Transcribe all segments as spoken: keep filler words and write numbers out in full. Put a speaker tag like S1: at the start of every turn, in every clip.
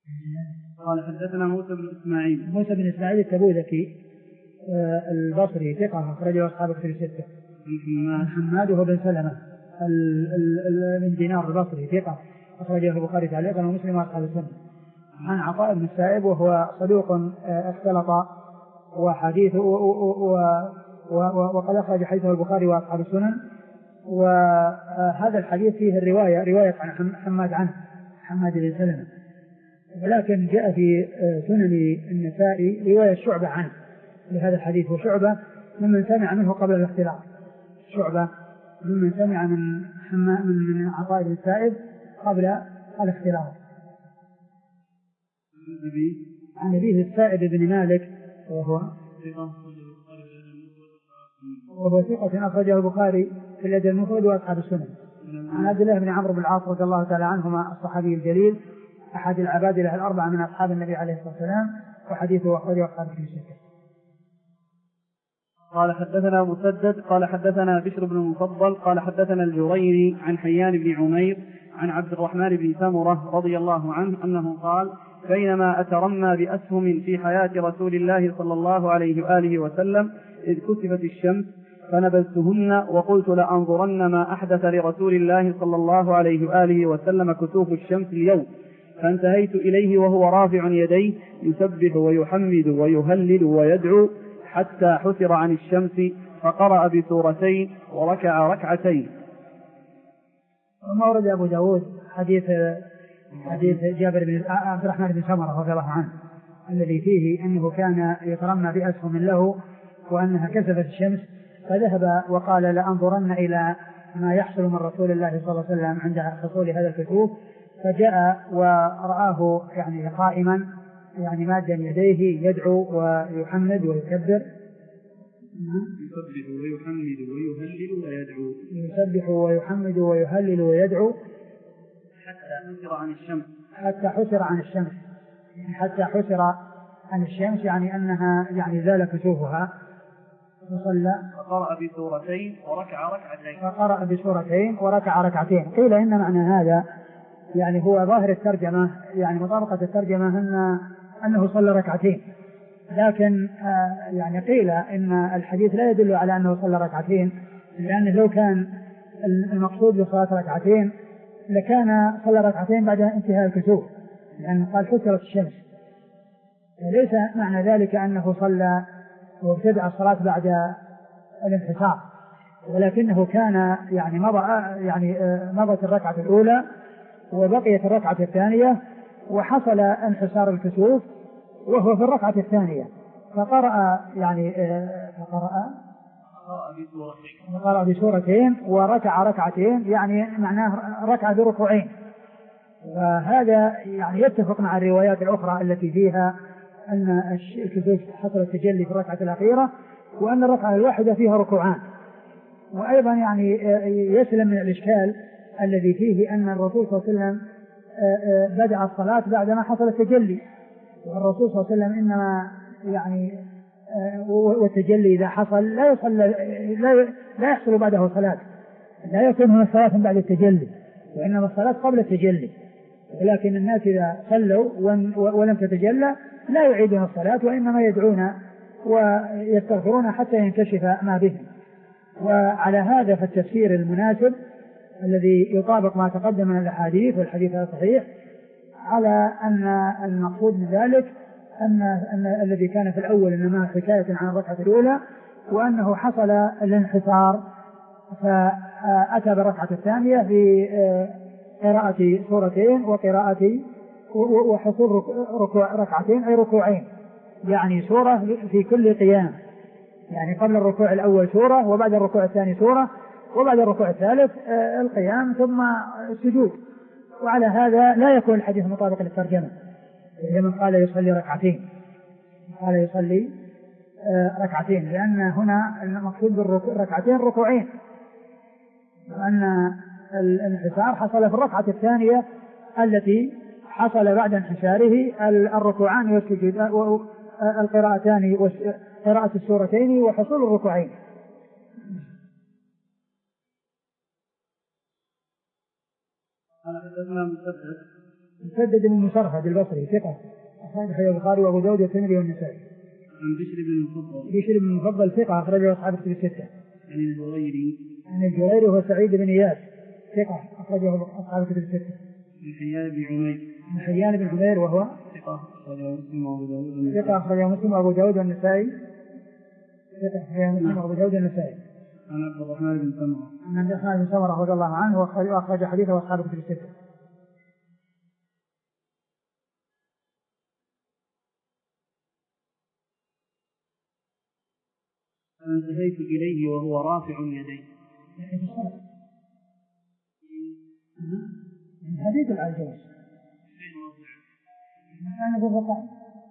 S1: قال حدثنا موسى بن إسماعيل
S2: موسى بن إسماعيل التبوذكي البصري ثقة أخرجه أصحاب الكتب الستة. عن حماد وهو بن سلمة من دينار البصري ثقة أخرجه البخاري تعليقا ومسلم وأصحاب السنة. عن عطاء بن السائب وهو صدوق اختلط وحديثه وقد أخرج حديثه البخاري وأصحاب السنن. وهذا الحديث فيه الرواية رواية عن حماد عنه حماد بن سلمة، ولكن جاء في سنن النسائي رواية شعبة عنه لهذا الحديث، وشعبة ممن سمع منه قبل الاختلاط، شعبة ممن سمع من حماد من عطاء بن السائب قبل الاختلاط. عن أبيه السائب بن مالك وهو وهو ثقة أخرجه البخاري في الأدب المفرد وأصحاب السنن. عن عبد الله بن عمرو بن العاص رضي الله تعالى عنهما الصحابي الجليل أحد العبادلة الأربعة من أصحاب النبي عليه الصلاة والسلام، وحديثه أخرجه أصحاب السنن.
S1: قال حدثنا مسدد قال حدثنا بشر بن المفضل قال حدثنا الجريري عن حيان بن عمير عن عبد الرحمن بن سمرة رضي الله عنه أنه قال: بينما أترمى بأسهم في حياة رسول الله صلى الله عليه وآله وسلم إذ كسفت الشمس فنبذتهن وقلت لأنظرن ما أحدث لرسول الله صلى الله عليه وآله وسلم كسوف الشمس اليوم، فانتهيت إليه وهو رافع يديه يسبح ويحمد ويهلل ويدعو حتى حسر عن الشمس فقرأ بسورتين وركع ركعتين.
S2: وما ورد أبو داود حديث حديث جابر بن عبد الرحمن بن سمرة رضي الله عنه الذي فيه أنه كان يترمى بأسهم له وأنها كسفت الشمس، فذهب وقال لأنظرن إلى ما يحصل من رسول الله صلى الله عليه وسلم عند حصول هذا الكسوف، فجاء ورآه يعني قائما يعني مادا يديه يدعو ويحمد ويكبر،
S1: يسبح ويحمد ويهلل ويدعو
S2: يسبح ويحمد ويهلل ويدعو
S1: حتى حسر عن الشمس
S2: حتى حسر عن الشمس حتى حسر عن الشمس يعني أنها يعني زال كسوفها، فصلى
S1: فقرأ بسورتين وركع ركعتين
S2: فقرأ بسورتين وركع ركعتين. قيل إن معنى هذا يعني هو ظاهر الترجمة يعني مطابقة الترجمة أن أنه صلى ركعتين، لكن آه يعني قيل إن الحديث لا يدل على أنه صلى ركعتين، لأنه لو كان المقصود بصلاة ركعتين لكان صلى ركعتين بعد انتهاء الكسوف، لأن قال حسرت الشمس، ليس معنى ذلك أنه صلى وابتدأ الصلاة بعد الانحسار، ولكنه كان يعني مضى يعني مضت الركعة الأولى وبقيت الركعة الثانية وحصل انحسار الكسوف وهو في الركعة الثانية، فقرأ يعني فقرأ فقرأ بسورتين وركع ركعتين يعني معناه ركع بركوعين، وهذا يعني يتفق مع الروايات الأخرى التي فيها أن الكسوف حصل التجلي في الركعة الأخيرة وأن الركعة الواحدة فيها ركوعان. وأيضا يعني يسلم من الإشكال الذي فيه أن الرسول صلى الله عليه وسلم بدأ الصلاة بعدما حصل التجلي، والرسول صلى الله عليه وسلم إنما يعني والتجلي إذا حصل لا يصل لا لا يحصل بعده صلاة، لا يكون هنا صلاة بعد التجلي، وإنما الصلاة قبل التجلي، ولكن الناس إذا صلوا ولم تتجلى لا يعيدون الصلاة وإنما يدعون ويستغفرون حتى ينكشف ما بهم. وعلى هذا فالتفسير المناسب الذي يطابق ما تقدم من الأحاديث والحديث الصحيح على أن المقصود من ذلك أن, أن الذي كان في الأول إنما حكاية عن الركعة الأولى، وأنه حصل الانحسار فأتى بالركعة الثانية في قراءة سورتين وقراءة وحصول ركوع ركعتين أي ركوعين، يعني سورة في كل قيام، يعني قبل الركوع الأول سورة وبعد الركوع الثاني سورة وبعد الركوع الثالث القيام ثم السجود. وعلى هذا لا يكون الحديث مطابق للترجمة، لمن قال يصلي ركعتين قال يصلي ركعتين، لأن هنا المقصود بالركعتين ركوعين، وأن الانحسار حصل في الركعة الثانية التي حصل بعد انحساره الركوعان والسجود القراءتان قراءة السورتين وحصول الركوعين.
S1: قال حدثنا مسدد
S2: مسدد بن مسرهد البصري ثقة أخرجه البخاري وأبو داود والترمذي والنسائي.
S1: عن بشر بن المفضل.
S2: بشر بن المفضل ثقة أخرجه أصحاب الكتب الستة.
S1: عن الجريري.
S2: عن الجريري هو سعيد بن إياس ثقة أخرجه أصحاب الكتب الستة.
S1: عن حيان بن عمير.
S2: عن حيان بن عمير وهو
S1: ثقة أخرجه مسلم وأبو داود.
S2: ثقة أخرجه مسلم وأبو داود والنسائي. ثقة أخرجه مسلم وأبو داود والنسائي.
S1: عن عبد الرحمن بن سمرة.
S2: عن عبد الرحمن بن سمرة رضي الله عنه وأخرج حديثه أصحاب الكتب الستة.
S1: فانتهيت إليه وهو رافع يديه.
S2: من حديث العجوز. أنا أقول فقط.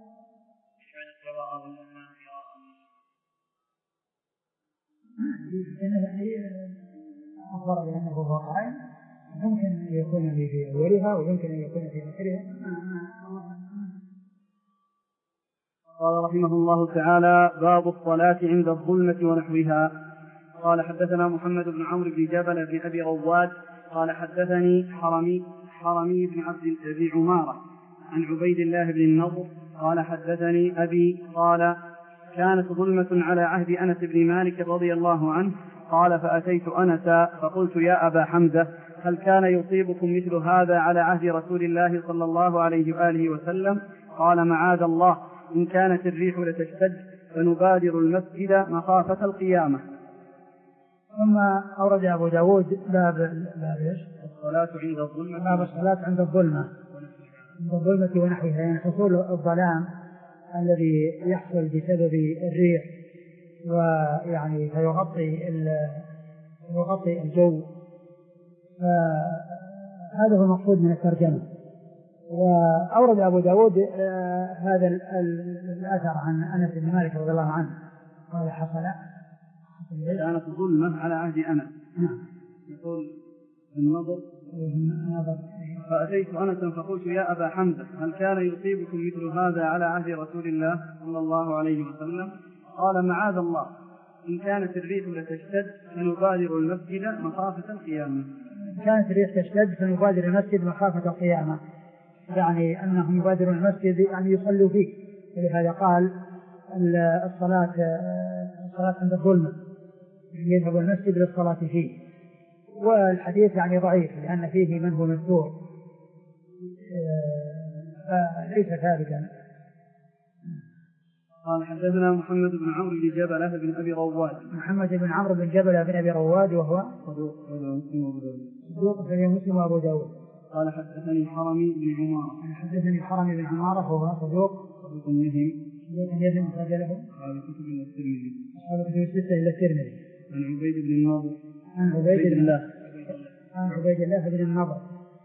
S2: أخبر بأنه واقعي ممكن أن يكون في أولها ويمكن أن يكون في آخرها.
S1: قال رحمه الله تعالى: باب الصلاة عند الظلمة ونحوها. قال حدثنا محمد بن عمرو بن جبل بن أبي رواد قال حدثني حرمي حرمي بن عبد بن عمارة عن عبيد الله بن النضر قال حدثني أبي قال: كانت ظلمة على عهد أنس بن مالك رضي الله عنه قال: فأتيت أنس فقلت: يا أبا حمزة، هل كان يصيبكم مثل هذا على عهد رسول الله صلى الله عليه وآله وسلم؟ قال: معاذ الله، إن كانت الريح لتشتد فنبادر المسجد مخافة القيامة.
S2: ثم أورد أبو داود باب باب
S1: الصلاة عند الظلمة.
S2: باب الصلاة عند الظلمة عند الظلمة ونحوها، يعني حصول الظلام الذي يحصل بسبب الريح ويعني فيغطي يغطي الجو. هذا هو المقصود من الترجمة. وأورد أبو داود هذا الأثر عن أنس بن مالك رضي الله عنه قال: حصل
S1: كانت ظلمة على عهد أنس. يقول النظر: فأتيت أنسا فقلت: يا أبا حمزة، هل كان يصيبكم مثل هذا على عهد رسول الله صلى الله عليه وسلم؟ قال: معاذ الله، إن كانت الريح لتشتد فنبادر المسجد مخافة القيامة.
S2: إن كانت الريح تشتد فنبادر المسجد مخافة القيامة، يعني أنهم يبادرون المسجد يعني يصلوا فيه. ولهذا قال الصلاة الصلاة عند الظلمة، يذهب المسجد للصلاة فيه. والحديث يعني ضعيف لأن فيه من هو مذكور فليس ثابتا.
S1: قال حدثنا محمد بن عمرو بن جبلة بن أبي رواد.
S2: محمد بن عمرو بن جبلة بن أبي رواد وهو صدوق في مسلم وأبو داود.
S1: قال حدثني حرمي بن عمارة.
S2: حدثني حرمي بن عمارة وهو صدوق
S1: صدوق يهم
S2: يهم رجله
S1: على كتب الترمذي
S2: على كتب الستة إلى الترمذي.
S1: عن عبيد بن النضر
S2: عن عبيد الله عن عبيد الله بن النضر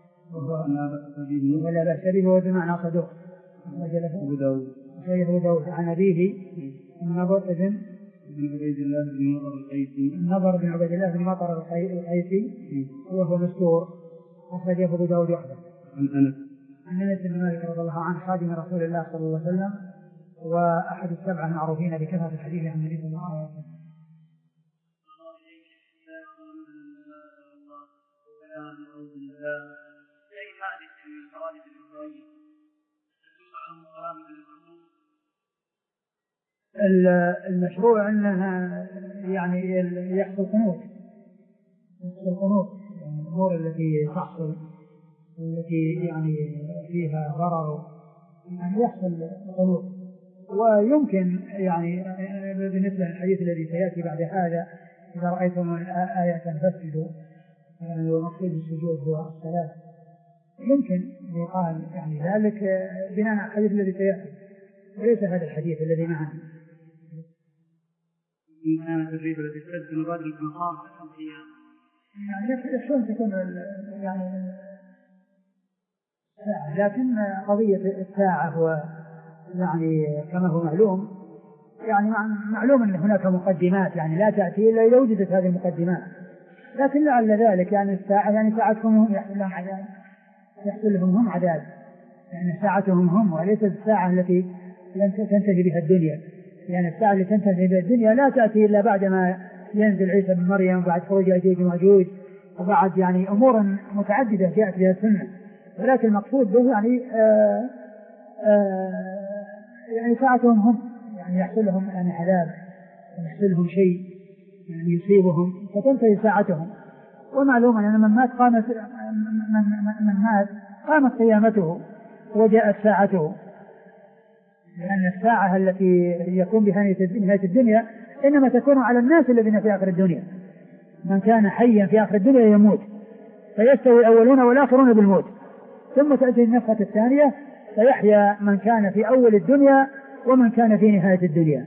S2: ولا بأس به، هو بمعنى صدوق. رجله
S1: أبو داود
S2: أبو داود عن أبيه النضر ابن
S1: بن عبيد الله بن النضر القيسي.
S2: النضر بن عبيد الله بن مطر القيسي وهو مستور، أخرجه أبو داود وحده.
S1: عن أنس
S2: عن أنس بن مالك رضي الله عنه خادم رسول الله صلى الله عليه وسلم وأحد السبعة المعروفين بكثرة الحديث عن النبي صلى الله عليه وسلم. المشروع أنها يعني يحصل قنوت القنوت يعني الأمور التي تحصل التي يعني فيها ضرر يعني يحصل قنوت. ويمكن يعني بالنسبة للحديث الذي سيأتي بعد هذا: إذا رأيتم آية فاسجدوا، يعني ومقصود السجود هو الصلاة. يمكن يقال يعني ذلك بناء على الحديث الذي سيأتي، وليس هذا الحديث الذي معنا.
S1: إن كانت الريح لتشتد فنبادر المخافة القيامة،
S2: يعني شلون تكون يعني ساعة، لكن قضية الساعة هو يعني كما هو معلوم، يعني معلوم أن هناك مقدمات يعني لا تأتي إلا إذا وجدت هذه المقدمات، لكن لعل ذلك يعني الساعة يعني ساعتهم هم يحصل لهم عذاب، يحصل لهم هم عذاب، يعني ساعتهم هم وليست الساعة التي لن تنتهي بها الدنيا، يعني الساعة التي تنتهي بها الدنيا لا تأتي إلا بعدما ينزل عيسى بن مريم وبعد خروج يأجوج ومأجوج وبعد يعني أمور متعددة جاءت بها السنة. ولكن المقصود به يعني آآ آآ يعني ساعتهم هم، يعني يحصل لهم يعني عذاب، يحصل لهم شيء يعني يصيبهم فتنتهي ساعتهم. ومعلوم أن من مات قامت من, من مات قامت قيامته وجاءت ساعته، لأن الساعة التي يكون بها نهاية الدنيا إنما تكون على الناس الذين في آخر الدنيا. من كان حيا في آخر الدنيا يموت، فيستوي الأولون والآخرون بالموت، ثم تأتي النفخة الثانية فيحيا من كان في أول الدنيا ومن كان في نهاية الدنيا.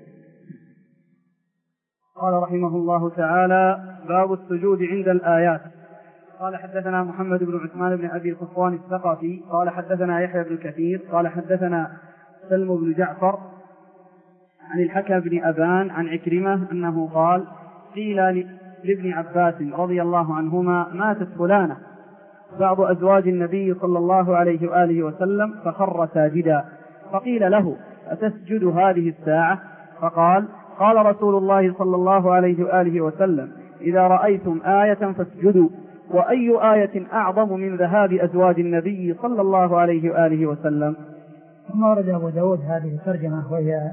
S1: قال رحمه الله تعالى: باب السجود عند الآيات. قال حدثنا محمد بن عثمان بن أبي صفوان الثقفي قال حدثنا يحيى بن كثير قال حدثنا سلم بن جعفر عن الحكم بن أبان عن عكرمة أنه قال: قيل لابن عباس رضي الله عنهما: ماتت فلانة بعض أزواج النبي صلى الله عليه وآله وسلم فخر ساجدا، فقيل له: أتسجد هذه الساعة؟ فقال: قال رسول الله صلى الله عليه وآله وسلم: إذا رأيتم آية فاسجدوا، وأي آية أعظم من ذهاب أزواج النبي صلى الله عليه وآله وسلم.
S2: ثم ورد أبو داود هذه الترجمة وهي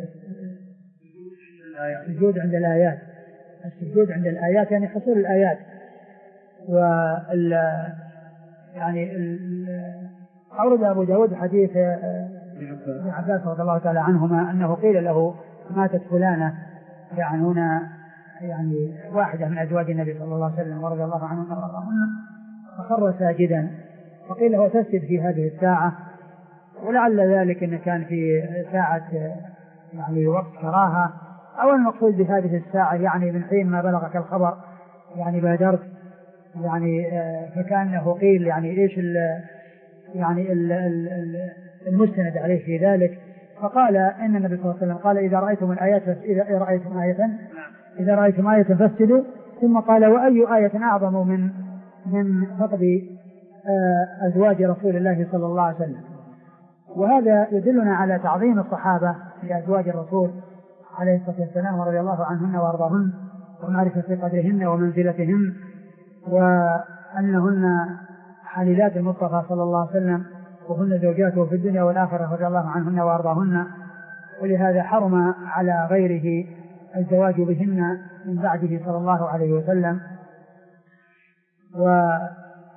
S2: السجود عند الآيات. السجود عند الآيات يعني حصول الآيات. وال يعني أورد أبو داود حديث ابن عباس رضي الله تعالى عنهما أنه قيل له: ماتت فلانة، يعني هنا يعني واحدة من أزواج النبي صلى الله عليه وسلم ورضي الله عنهن وارضاهن، فخر ساجدا، فقيل له: تسجد في هذه الساعة. ولعل ذلك إن كان في ساعة يعني وقت كراهة، أو المقصود بهذه الساعة يعني من حين ما بلغك الخبر يعني بادرت، يعني فكأنه قيل يعني إيش ال يعني ال ال المستند عليه في ذلك. فقال إن النبي صلى الله عليه وسلم قال: إذا رأيتم الآيات إذا رأيتم آية إذا رأيتم آية فاسجدوا، ثم قال: وأي آية أعظم من من فقد أزواج رسول الله صلى الله عليه وسلم. وهذا يدلنا على تعظيم الصحابة لأزواج الرسول عليه الصلاة والسلام ورضي الله عنهن وارضاهن، ومعرفة قدرهن ومنزلتهن، وأنهن حليلات المصطفى صلى الله عليه وسلم، وهن زوجاته في الدنيا والآخرة رضي الله عنهن وارضاهن. ولهذا حرم على غيره الزواج بهن من بعده صلى الله عليه وسلم. وقد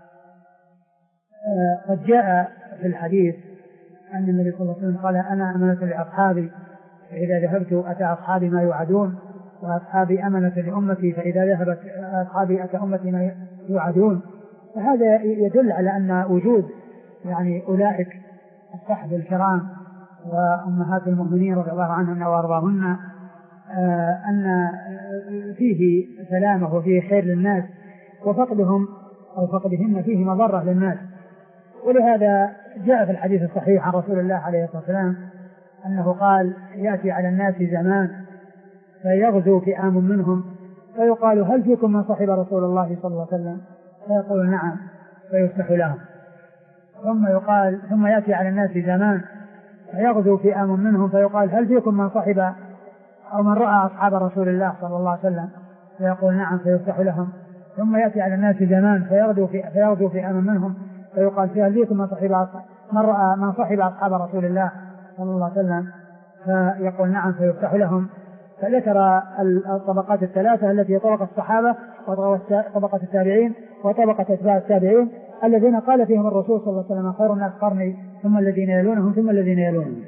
S2: جاء في الحديث أن النبي صلى الله عليه وسلم قال: أنا أمنة لأصحابي، فإذا ذهبت أتى أصحابي ما يوعدون، وأصحابي أمنة لأمتي، فإذا ذهبت أصحابي أتى أمتي ما يوعدون. فهذا يدل على أن وجود يعني أولئك الصحب الكرام وأمهات المؤمنين رضي الله عنهن وأرضاهن أن فيه سلامة وفيه خير للناس، وفقدهم أو فقدهن فيه مضرة للناس. ولهذا جاء في الحديث الصحيح عن رسول الله عليه الصلاة والسلام أنه قال: يأتي على الناس زمان فيغزو فئام منهم فيقال: هل فيكم من صحب رسول الله صلى الله عليه وسلم؟ فيقول: نعم، فيفتح لهم. ثم يقال ثم يأتي على الناس زمان فيغزو فئام منهم فيقال: هل فيكم من صحب أو من رأى أصحاب رسول الله صلى الله عليه وسلم؟ فيقول: نعم، فيفتح لهم. ثم يأتي على الناس زمان فيغزو في فيغزو فئام منهم فيقال: هل فيكم من صحب من رأى من صحب أصحاب رسول الله صلى الله عليه وسلم؟ فيقول: نعم، فيفتح لهم. فذكر الطبقات الثلاثة التي هي طبقة الصحابة وطبقة التابعين وطبقة أتباع التابعين الذين قال فيهم الرسول صلى الله عليه وسلم: خير الناس قرني ثم الذين يلونهم ثم الذين يلونهم.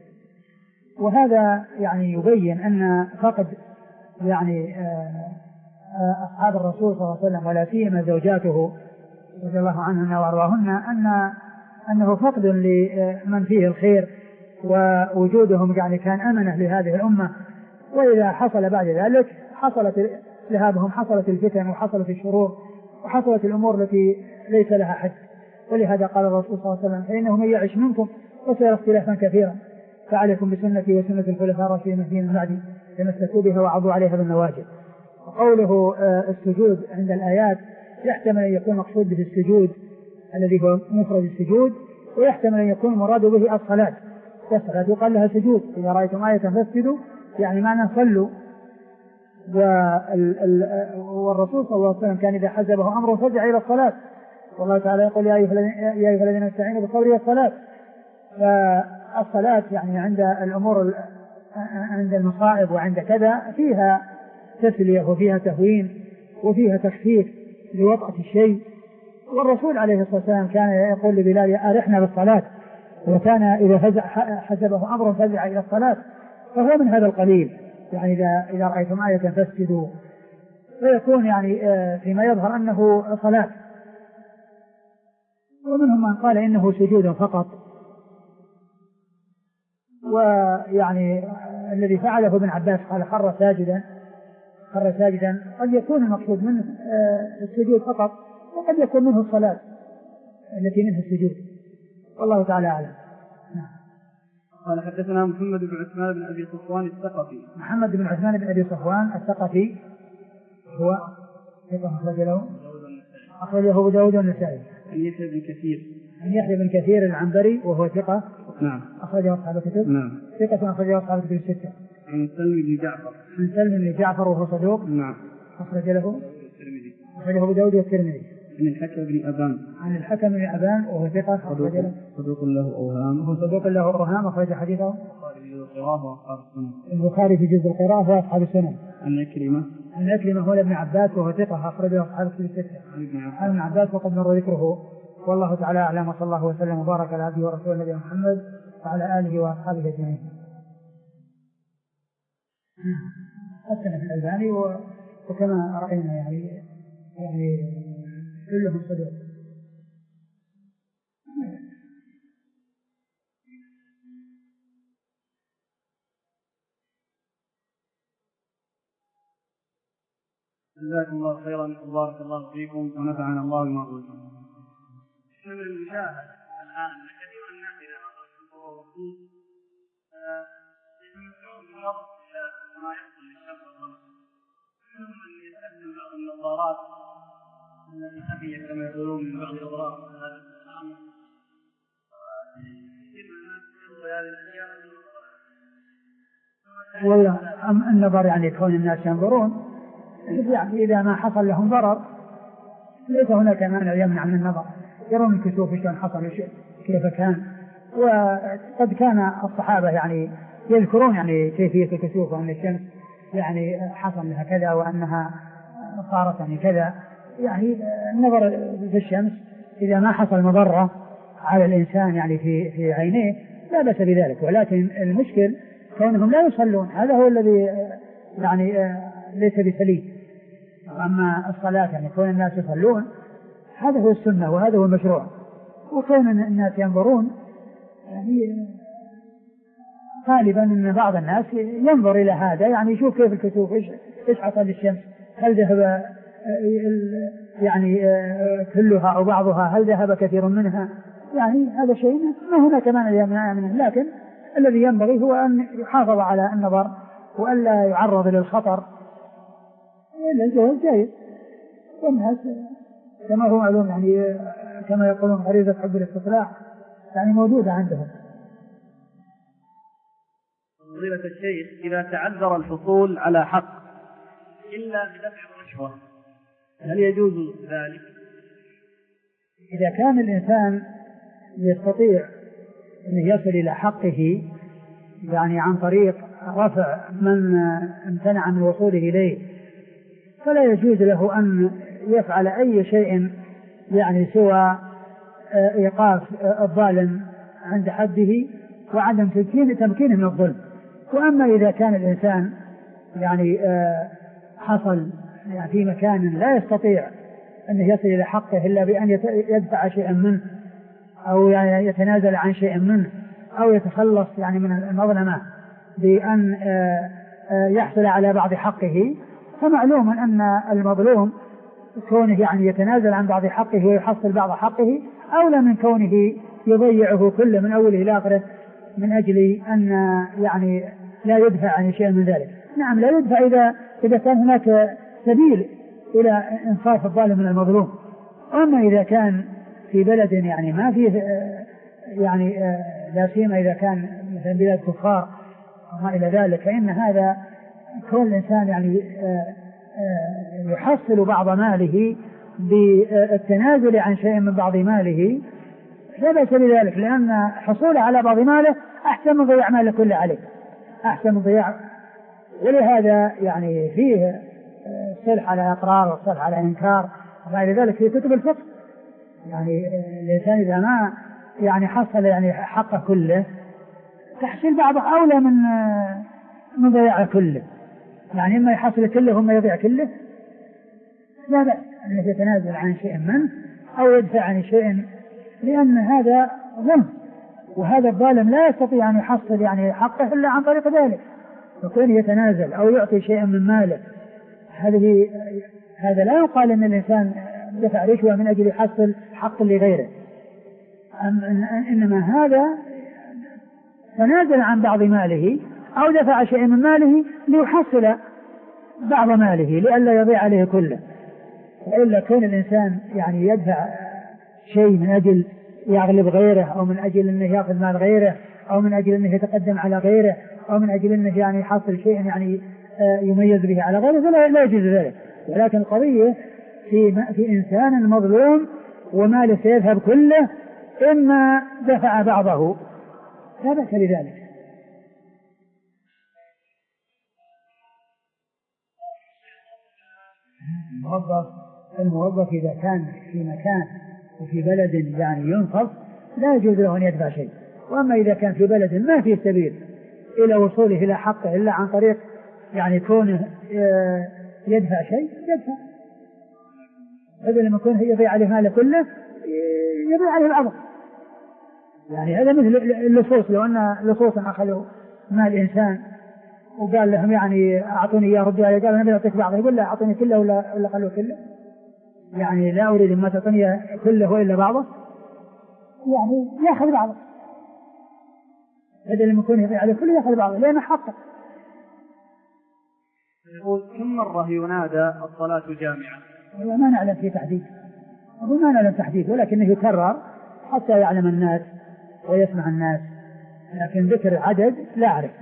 S2: وهذا يعني يبين أن فقد يعني أصحاب الرسول صلى الله عليه وسلم ولا سيما زوجاته رضي الله عنهن وأرضاهن أن أنه فقد لمن فيه الخير، ووجودهم يعني كان أمنة لهذه الأمة. وإذا حصل بعد ذلك حصلت لهابهم، حصلت الفتن وحصلت الشرور وحصلت الأمور التي ليس لها حد. ولهذا قال الرسول صلى الله عليه وسلم: فإنه من يعش منكم فسيرى اختلافا كثيرا، فعليكم بسنتي وسنة الخلفاء الراشدين المهديين من بعدي تمسكوا بها وعضوا عليها بالنواجذ. وقوله السجود عند الآيات يحتمل أن يكون مقصود به السجود الذي هو مفرد السجود، ويحتمل أن يكون مراد به الصلاة. الصلاة يقال لها سجود. إذا رأيتم آية فاسجدوا يعني معنى صلوا. والرسول صلى الله عليه وسلم كان إذا حزبه أمره فزع إلى الصلاة، والله تعالى يقول يا أيها الذين استعينوا بالصبر والصلاة. فالصلاة يعني عند الأمور عند المصائب وعند كذا فيها تسلية وفيها تهوين وفيها تخفيف لوطأة الشيء. والرسول عليه الصلاة والسلام كان يقول لبلال أرحنا بالصلاة، وكان إذا فزع حسبه أمر فزع إلى الصلاة. فهو من هذا القليل، يعني إذا إذا رأيتم آية فاسجدوا، ويكون يعني فيما يظهر أنه صلاة. ومنهم من قال إنه سجود فقط، ويعني الذي فعله ابن عباس قال خر ساجدا خر ساجدا قد يكون المقصود منه السجود فقط، وقد يكون منه الصلاة التي منها السجود، والله تعالى أعلم.
S1: قال حدثنا محمد بن عثمان بن أبي صفوان الثقفي.
S2: محمد بن عثمان بن أبي صفوان الثقفي هو أخرج له أخرجه أبو داود والنسائي.
S1: عن يحيى بن كثير
S2: عن يحيى بن كثير العنبري وهو ثقة.
S1: نعم.
S2: أخرجه أصحاب الكتب.
S1: نعم.
S2: ثقة أخرجه أصحاب الكتب الستة.
S1: عن سلم بن جعفر.
S2: عن سلم بن جعفر وهو صدوق.
S1: نعم.
S2: أخرج له
S1: الترمذي.
S2: أخرجه أبو داود والترمذي.
S1: عن الحكم بن أبان.
S2: عن الحكم بن أبان وهو ثقة أخرج له
S1: صدوق له أوهام.
S2: وهو صدوق له أوهام أخرج حديثه
S1: البخاري
S2: في جزء القراءة وأصحاب السنن.
S1: عن عكرمة.
S2: عن عكرمة هو ابن عباس وهو ثقة أخرجه أصحاب الكتب الستة. عن ابن عباس وقد مر ذكره. والله تعالى أعلم، وصلى الله وسلم وبارك على عبده ورسوله نبينا محمد وعلى آله وأصحابه أجمعين. حسن في الألباني وكما رأينا يعني يعني كلهم صدوق.
S1: جزاكم الله خيرا وبارك الله فيكم ونفعنا الله بما قلتم. من المشاهد الآن أن كثير من الناس إذا نظر في الرسول يتمتعون بالنظر إلى ما يحصل للشمس والقمر. منهم من يستخدم بعض النظارات التي خفية كما يقولون من بعض الأضرار هذا الأمر. كثير من الناس ينظر هذه الأشياء.
S2: والله النظر يعني كون الناس ينظرون يعني إذا ما حصل لهم ضرر ليس هناك مانع يمنع من النظر. يرون الكسوف شلون حصل كيف كان، وقد كان الصحابة يعني يذكرون يعني كيفية الكسوف وأن الشمس يعني حصل لها كذا وأنها صارت يعني كذا. يعني النظر في الشمس إذا ما حصل مضرة على الإنسان يعني في في عينيه لا بأس بذلك، ولكن المشكل كونهم لا يصلون، هذا هو الذي يعني ليس بسليم. أما الصلاة يعني كون الناس يصلون هذا هو السنة وهذا هو المشروع، وكون الناس ينظرون يعني غالبا أن بعض الناس ينظر إلى هذا يعني يشوف كيف الكسوف إيش إيش حصل للشمس، هل ذهب يعني كلها أو بعضها، هل ذهب كثير منها، يعني هذا شيء ما هناك مانع يمنع منه. لكن الذي ينبغي هو أن يحافظ على النظر وألا يعرض للخطر. الجواز جيد، والناس كما هو معلوم يعني كما يقولون غريزة حب الاستطلاع يعني موجودة عندهم.
S1: فضيلة الشيخ، إذا تعذر الحصول على حق إلا بدفع الرشوة هل يجوز ذلك؟
S2: إذا كان الإنسان يستطيع أن يصل إلى حقه يعني عن طريق رفع من امتنع من وصوله إليه فلا يجوز له أن يفعل أي شيء يعني سوى إيقاف الظالم عند حده وعدم تمكينه من الظلم. وأما إذا كان الإنسان يعني حصل يعني في مكان لا يستطيع أن يصل إلى حقه إلا بأن يدفع شيئا منه أو يعني يتنازل عن شيء منه أو يتخلص يعني من المظلمة بأن يحصل على بعض حقه، فمعلوم أن المظلوم كونه يعني يتنازل عن بعض حقه ويحصل بعض حقه أولى من كونه يضيعه كله من أوله إلى آخره من أجل أن يعني لا يدفع عن شيء من ذلك. نعم لا يدفع إذا إذا كان هناك سبيل إلى إنصاف الظالم من المظلوم. أما إذا كان في بلد يعني ما فيه يعني لا سيما إذا كان مثلا بلاد كفار وما إلى ذلك، فإن هذا كل إنسان يعني يحصل بعض ماله بالتنازل عن شيء من بعض ماله لا بأس بذلك، لأن حصوله على بعض ماله أحسن من ضياع ماله كله عليه، أحسن من ضياع. ولهذا يعني فيه صلح على إقرار وصلح على إنكار وغير ذلك في كتب الفقه. يعني الإنسان إذا ما يعني حصل يعني حقه كله تحصيل بعضه أولى من من ضياعه كله، يعني إما يحصل كله وما يضيع كله. لا بأس أن يتنازل عن شيء منه أو يدفع عن شيء، لأن هذا ظلم، وهذا الظالم لا يستطيع أن يحصل يعني حقه إلا عن طريق ذلك، يكون يتنازل أو يعطي شيئا من ماله. هذه هذا لا يقال أن الإنسان دفع رشوة من أجل يحصل حق لغيره، إنما هذا تنازل عن بعض ماله أو دفع شيئا من ماله ليحصل بعض ماله لئلا يضيع عليه كله. وإلا كون الإنسان يعني يدفع شيء من أجل يغلب غيره أو من أجل أنه يأخذ مال غيره أو من أجل أنه يتقدم على غيره أو من أجل أنه يعني يحصل شيء يعني يميز به على غيره فلا لا يجوز ذلك. ولكن القضية في في إنسان مظلوم وماله سيذهب كله، إما دفع بعضه لا بأس بذلك. الموظف الموظف إذا كان في مكان وفي بلد يعني ينصف لا يجوز له أن يدفع شيء، وأما إذا كان في بلد ما فيه سبيل إلى وصوله إلى حقه إلا عن طريق يعني كونه يدفع شيء يدفع، هذا لما يكون يضيع عليه ماله كله يضيع عليه بعضه. يعني هذا مثل اللصوص، لو أن لصوصا أخذوا مال إنسان وقال لهم يعني أعطوني إياه ردوا عليه، قال أنا أعطيك بعضه، يقول لا أعطوني كله ولا ولا خلوه كله، يعني لا أريد ما تعطوني كله وإلا بعضه، يعني يأخذ بعضه. هذا لما يكون يضيع عليه كله يأخذ بعضه لأنه حقه.
S1: يقول كم مرة ينادى الصلاة جامعة؟
S2: ما نعلم في تحديد، ما نعلم تحديد، ولكنه يكرر حتى يعلم الناس ويسمع الناس، لكن ذكر عدد لا أعرف.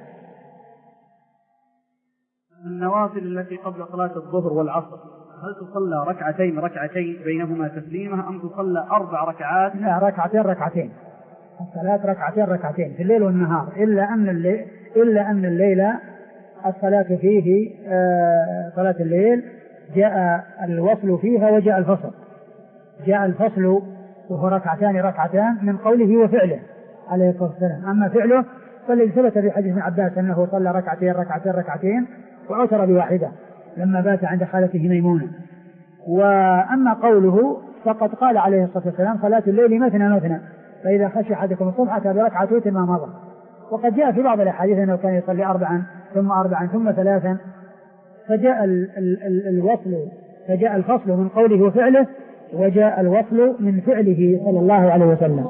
S1: النوافل التي قبل صلاة الظهر والعصر هل تصلى ركعتين ركعتين بينهما تسليمة أم تصلى أربع ركعات؟
S2: لا، ركعتين ركعتين، الصلاة ركعتين ركعتين في الليل والنهار، إلا أن الليل إلا أن الليل الصلاة فيه آه صلاة الليل جاء الوصل فيها وجاء الفصل، جاء الفصل وهو ركعتان ركعتان من قوله وفعله عليه الصلاة والسلام. أما فعله فالذي ثبت في حديث ابن عباس أنه صلى ركعتين ركعتين ركعتين وأوتر بواحدة لما بات عند خالته ميمونة. وأما قوله فقد قال عليه الصلاة والسلام صلاة الليل مثنى مثنى، فإذا خشي أحدكم الصبح بركعة وتر ما مضى. وقد جاء في بعض الأحاديث أنه كان يصلي أربعا ثم أربعا ثم ثلاثا، فجاء ال ال ال الوصل فجاء الفصل من قوله وفعله، وجاء الوصل من فعله صلى الله عليه وسلم.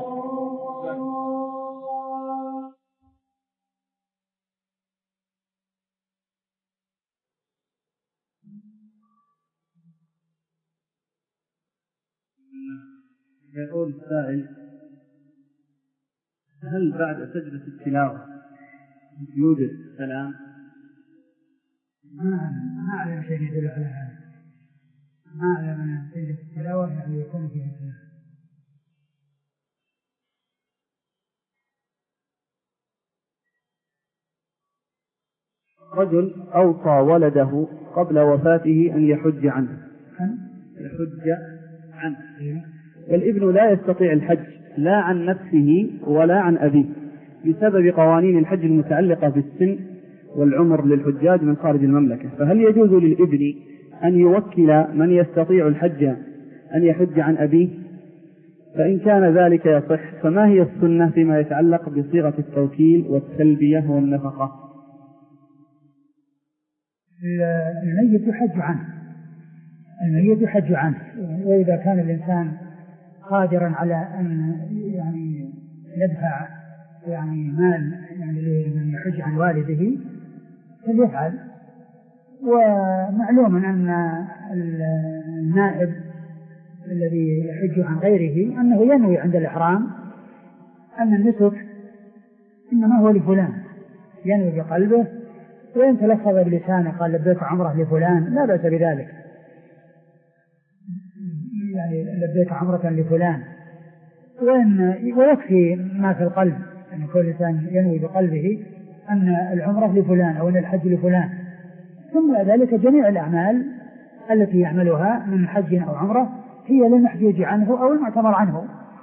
S1: يقول السائل هل بعد سجدة التلاوة يوجد سلام؟
S2: ما أعلم شيء يدل على هذا، ما أعلم أن سجدة التلاوة يعني يكون فيها سلام.
S1: رجل أوصى ولده قبل وفاته أن يحج عنه يحج عنه والابن لا يستطيع الحج لا عن نفسه ولا عن أبيه بسبب قوانين الحج المتعلقة بالسن والعمر للحجاج من خارج المملكة، فهل يجوز للابن أن يوكل من يستطيع الحج أن يحج عن أبيه؟ فإن كان ذلك يصح فما هي السنة فيما يتعلق بصيغة التوكيل والتلبية والنفقة؟
S2: الميت يحج عنه الميت يحج عنه وإذا كان الإنسان قادرا على أن يعني يدفع يعني مال يعني لمن يحج عن والده فليفعل. ومعلوم أن النائب الذي يحج عن غيره أنه ينوي عند الإحرام أن النسك إنما هو لفلان، ينوي بقلبه، وإن تلفظ بلسانه قال لبيك عمره لفلان لا بأس بذلك. يعني لبيك عمرة لفلان، وإن ويكفي ما في القلب أن كل إنسان ينوي بقلبه أن العمرة لفلان أو أن الحج لفلان. ثم ذلك جميع الأعمال التي يعملها من حج أو عمرة هي للمحجوج عنه أو المعتمر عنه.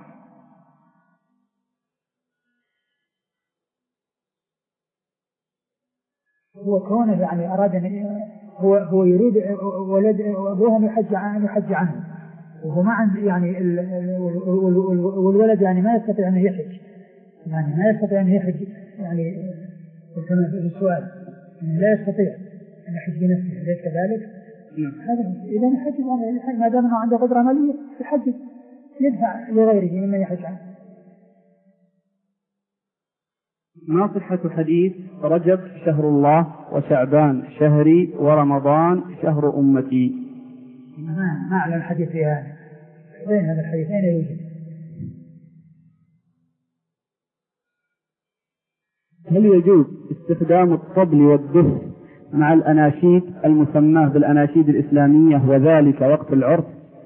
S2: هو كونه يعني أراد أن هو هو يريد ولد أبوه أن يحج أن يحج عنه، وهو ما عند يعني والولد يعني ما يستطيع أن يحج، يعني ما يستطيع أن يحج، يعني كما في السؤال لا يستطيع أن يحج بنفسه، ليس كذلك؟ هذا إذا يحج عنه ما دام أنه عنده قدرة مالية يحج، يدفع لغيره ممن يحج عنه.
S1: ما صحة حديث رجب شهر الله وشعبان شهري ورمضان شهر أمتي؟
S2: ما ما أعلم حديث في هذا، بين هذا الحديث أين يوجد؟
S1: هل يجوز استخدام الطبل والدف مع الأناشيد المسماة بالأناشيد الإسلامية وذلك وقت العرس؟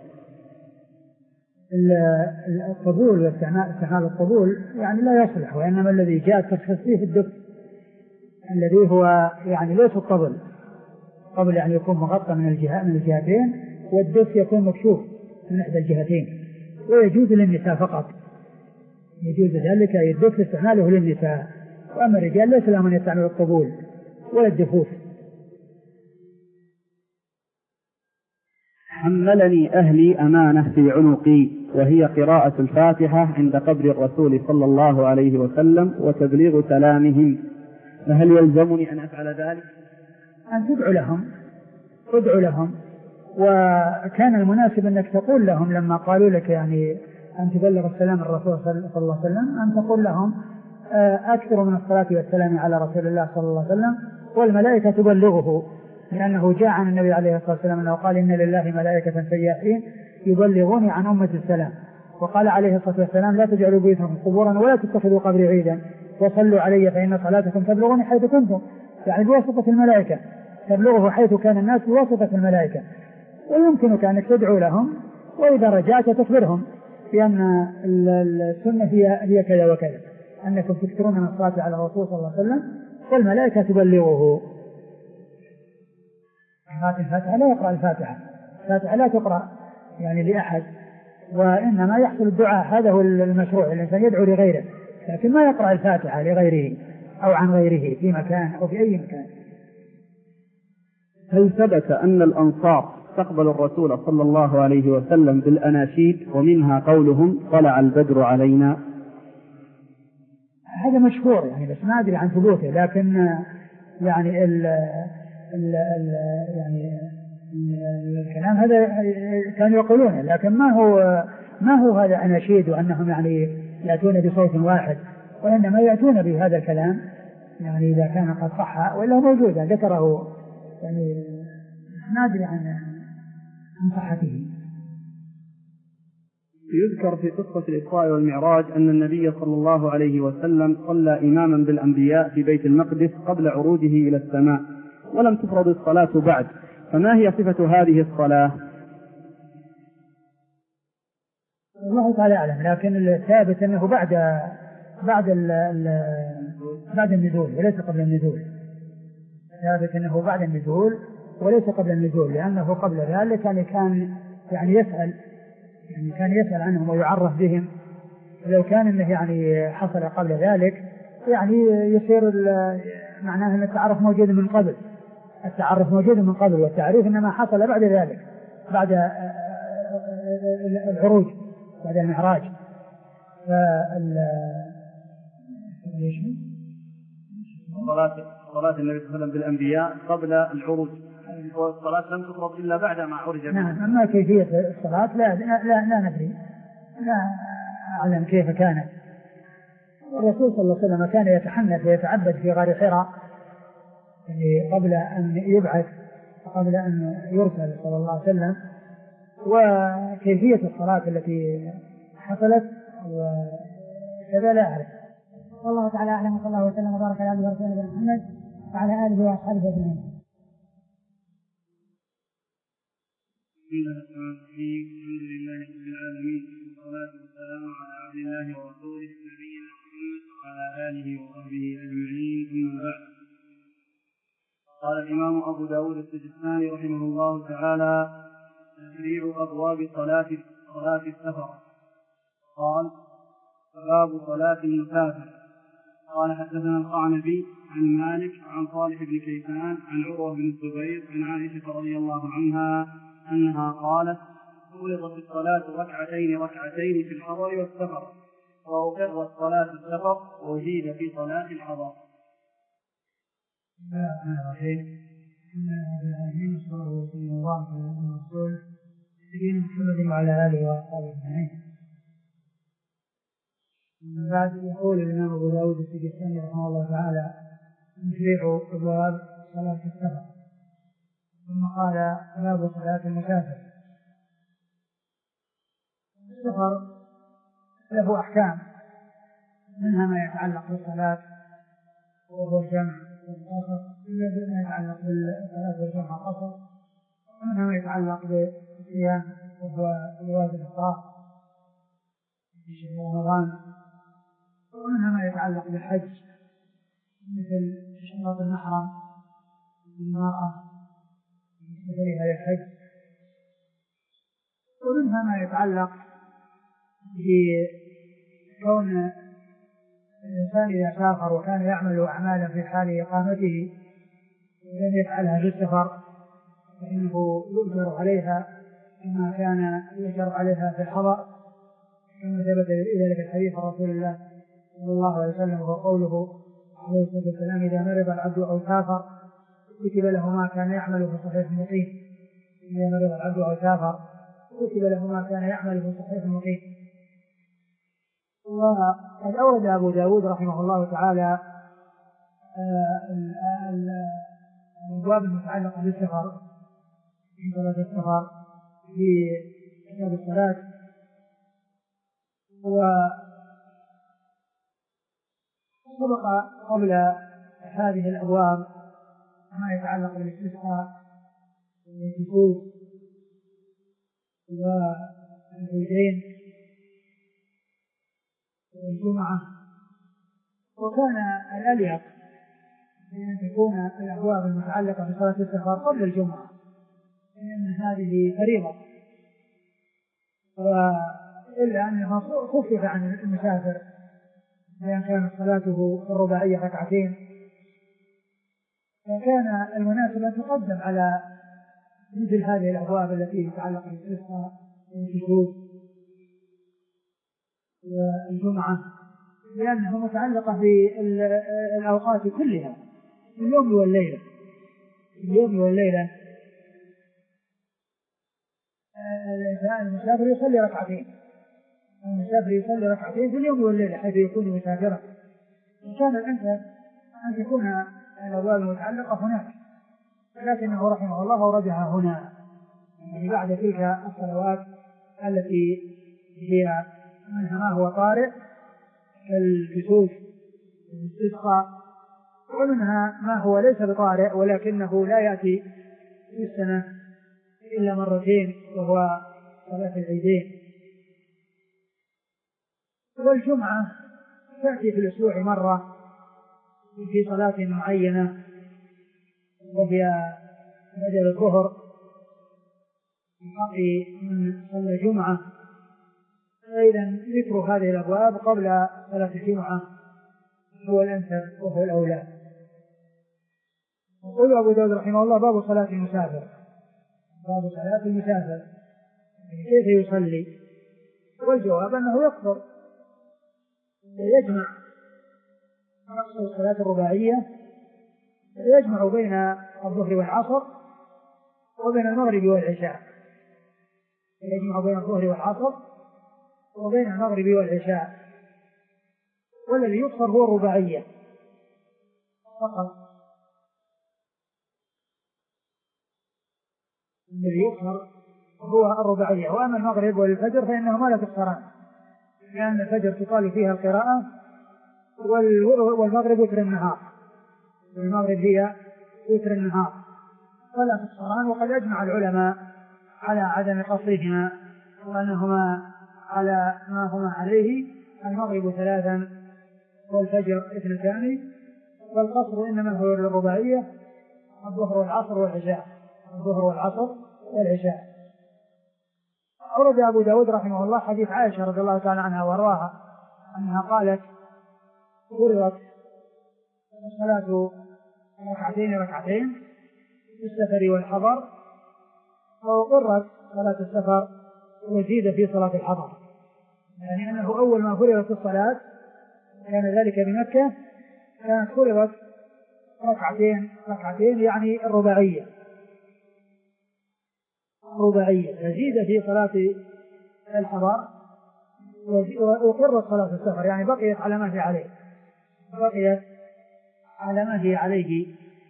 S2: الطبول واستعمال الطبول يعني لا يصلح، وإنما الذي جاء التخصيص فيه الدف الذي هو يعني ليس الطبل. الطبل يعني يكون مغطى من الجهات من الجهتين، والدف يكون مكشوف من إحدى الجهتين، ويجوز للنساء فقط، يجوز ذلك الدف استعماله للنساء، وأما الرجال ليس لهم أن يستعملوا الطبول ولا الدفوف.
S1: حملني أهلي أمانة في عنقي وهي قراءة الفاتحة عند قبر الرسول صلى الله عليه وسلم وتبليغ سلامهم، فهل يلزمني أن أفعل ذلك؟
S2: أن تدعو لهم، تدعو لهم، وكان المناسب أنك تقول لهم لما قالوا لك يعني أن تبلغ السلام الرسول صلى الله عليه وسلم أن تقول لهم أكثر من الصلاة والسلام على رسول الله صلى الله عليه وسلم والملائكة تبلغه، لأنه جاء عن النبي عليه الصلاة والسلام أنه قال إن لله ملائكة سياحين يبلغوني عن أمة السلام، وقال عليه الصلاة والسلام لا تجعلوا بيوتكم قبورا ولا تتخذوا قبري عيدا وصلوا علي فإن صلاتكم تبلغوني حيث كنتم، يعني بواسطة الملائكة تبلغه حيث كان الناس بواسطة الملائكة. ويمكنك أنك تدعو لهم، وإذا رجعت تخبرهم بأن السنة هي هي كذا وكذا، أنكم تكثرون من الصلاة على الرسول صلى الله عليه وسلم والملائكة تبلغه. قراءة الفاتحة لا يقرأ الفاتحة، الفاتحة لا تقرأ يعني لأحد، وإنما يحصل الدعاء، هذا هو المشروع، الإنسان يدعو لغيره، لكن ما يقرأ الفاتحة لغيره أو عن غيره في مكان أو في أي مكان.
S1: هل ثبت أن الأنصار استقبل الرسول صلى الله عليه وسلم بالأناشيد ومنها قولهم طلع البدر علينا؟
S2: هذا مشهور يعني، بس ما أدري عن ثبوته، لكن يعني ال ال ال يعني الكلام هذا كانوا يقولونه، لكن ما هو ما هو هذا أناشيد وأنهم يعني يأتون بصوت واحد، وإنما يأتون بهذا الكلام يعني إذا كان قد صح وإلا موجودا ذكره، يعني ما أدري عن عن صحته.
S1: يذكر في قصة الإسراء والمعراج أن النبي صلى الله عليه وسلم صلى إماما بالأنبياء في بيت المقدس قبل عروجه إلى السماء ولم تفرض الصلاة بعد، فما هي صفة هذه الصلاة؟
S2: الله تعالى أعلم، لكن الثابت أنه بعد بعد ال ال بعد النزول وليس قبل النزول، ثابت أنه بعد النزول وليس قبل النزول، لأنه قبل ذلك يعني كان يعني يسأل يعني كان يسأل عنهم ويعرف بهم، ولو كان انه يعني حصل قبل ذلك يعني يصير معناه ان التعرف موجود من قبل، التعرف موجود من قبل، والتعريف انما حصل بعد ذلك، بعد العروج، بعد المعراج.
S1: صلاة صلاة النبي صلى الله عليه وسلم بالأنبياء قبل العروج، والصلاة لم تفرض إلا بعد ما عرج.
S2: نعم، أما كيفية الصلاة لا لا لا ندري، لا أعلم كيف كانت. الرسول صلى الله عليه وسلم كان يتحنث ويتعبد في غار حراء يعني قبل أن يبعث قبل أن يرسل صلى الله عليه وسلم، وكيفية الصلاة التي حصلت وكذا لا أعرف. والله تعالى أعلم، صلى الله وسلم وبارك على رسوله محمد وعلى آله وأصحابه أجمعين.
S1: بسم الله الرحمن الرحيم. الحمد لله رب العالمين، والصلاة والسلام على عبد الله ورسوله نبينا محمد وعلى آله وصحبه أجمعين، أما بعد. قال الإمام أبو داود السجستاني رحمه الله تعالى: تشريع أبواب صلاة صلاة السفر. قال: باب صلاة المسافر. قال: حدثنا القعنبي عن مالك عن صالح بن كيسان عن عروة بن الزبير عن عائشة رضي الله عنها أنها قالت: فرضت الصلاة ركعتين ركعتين في الحضر والسفر، وأقرت صلاة السفر وزيد في صلاة الحضر.
S2: بسم الله الرحمن الرحيم. الحمد لله رب العالمين، والصلاة والسلام على رسول الله محمد وعلى آله وأصحابه أجمعين. من بعد يقول الإمام أبو داود السجستاني رحمه الله تعالى: تشريع أبواب صلاة السفر. ثم قال: باب صلاة المسافر. السفر له أحكام، منها ما يتعلق بالصلاة وهو الجمع والقصر، ما يتعلق بالصلاة والجمع والقصر، ومنها ما يتعلق بالصيام وهو جواز الإفطار في شهر رمضان، ومنها ما يتعلق بالحج مثل شرط المحرم للمرأة في سفرها للحج، ومنها ما يتعلق بكون الإنسان إذا سافر وكان يعمل أعمالا في حال إقامته ولم يفعلها في السفر فإنه يؤجر عليها كما كان يؤجر عليها في الحضر، كما ثبت ذلك الحديث عن رسول الله صلى الله عليه وسلم، وهو قوله عليه الصلاة والسلام: إذا مرض العبد أو سافر كتب له ما كان يعمل في صحيح مقيم. إذا مرض العبد أو سافر كتب له ما كان يعمل في صحيح مقيم. وقد أورد أبو داود رحمه الله تعالى الأبواب المتعلقة بالسفر في صلاة السفر في كتاب الصلاة، وسبق قبل هذه الأبواب ما يتعلق بالاستسقاء والكسوف والعيدين والجمعة، وكان الأليق بأن تكون الأبواب المتعلقة بصلاة السفر قبل الجمعة، لأن هذه فريضة، إلا أنها خفف عن المسافر لأن كانت صلاته الرباعية ركعتين، فكان المناسب أن تقدم على مثل هذه الأبواب التي تتعلق بالاستسقاء والكسوف والجمعة، لأنها متعلقة بالأوقات كلها، اليوم والليلة. اليوم والليلة المسافر يصلي ركعتين، المسافر يصلي ركعتين في اليوم والليلة حيث يكون مسافرا، وكان الأنسب أن تكون الأبواب المتعلقة هناك، لكنه رحمه الله أوردها هنا يعني بعد تلك الصلوات التي هي منها ما هو طارئ كالكسوف والاستسقاء، ومنها ما هو ليس بطارئ ولكنه لا يأتي في السنة إلا مرتين وهو صلاة العيدين. والجمعة تأتي في الأسبوع مرة في صلاة معينة وهي بدل الظهر في من صلى الجمعة، فإذا ذكر هذه الأبواب قبل صلاة الجمعة هو الأنسب وهو الأولى. يقول أبو داود رحمه الله: باب صلاة المسافر. باب صلاة المسافر كيف يصلي؟ والجواب أنه يقصر ويجمع، يقصر الصلاة الرباعية ويجمع بين الظهر والعصر وبين المغرب والعشاء، يجمع بين الظهر والعصر وبين المغرب والعشاء، والذي يقصر هو الرباعية فقط. الذي يقصر هو الرباعية، وأما المغرب والفجر فإنهما لا تقصران، لأن الفجر تقال فيها القراءة والمغرب وتر النهار، والمغرب هي وتر النهار فلا تقصران. وقد أجمع العلماء على عدم قصرهما وأنهما على ما هما عليه، المغرب ثلاثا والفجر اثنتان، والقصر إنما هو للرباعية، الظهر والعصر والعشاء الظهر والعصر والعشاء. أورد أبو داود رحمه الله حديث عائشة رضي الله تعالى عنها وارضاها أنها قالت فرضت الصلاة ركعتين ركعتين في السفر والحضر، وأقرت صلاة السفر وزيد في صلاة الحضر، يعني أنه أول ما فرضت الصلاة كان ذلك بمكة، كانت فرضت ركعتين ركعتين يعني الرباعية رباعية يزيد في صلاة الحضر، وأقرت صلاة السفر يعني بقيت على ما هي عليه بقيت على ما هي عليه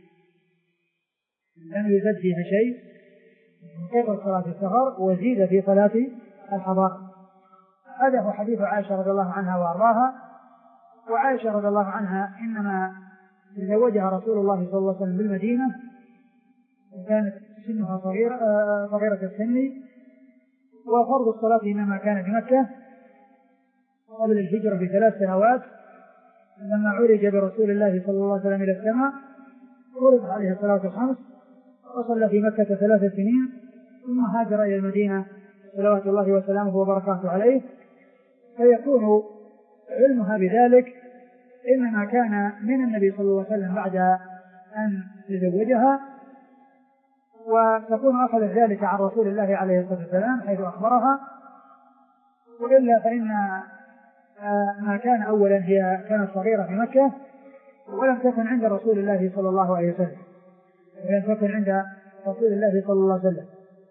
S2: لم يزد فيها شيء، أقرت صلاة السفر وزيد في صلاة الحضر. هذا هو حديث عائشة رضي الله عنها وأرضاها. وعائشة رضي الله عنها إنما تزوجها رسول الله صلى الله عليه وسلم بالمدينة، وكانت سنها صغيرة صغيرة السن، وفرض الصلاة إنما كان بمكة قبل الهجرة بثلاث سنوات، لما عرج برسول الله صلى الله عليه وسلم إلى السماء فرض عليه الصلاة الخمس، وصلى في مكة ثلاث سنين، ثم هاجر إلى المدينة صلوات الله وسلامه وبركاته عليه. فيكون علمها بذلك إنما كان من النبي صلى الله عليه وسلم بعد أن تزوجها، وتكون أخذت ذلك عن رسول الله عليه الصلاة والسلام حيث أخبرها، وإلا فإن ما كان أولا هي كانت صغيرة في مكة ولم تكن عند رسول الله صلى الله عليه وسلم ولم تكن عند رسول الله صلى الله عليه وسلم.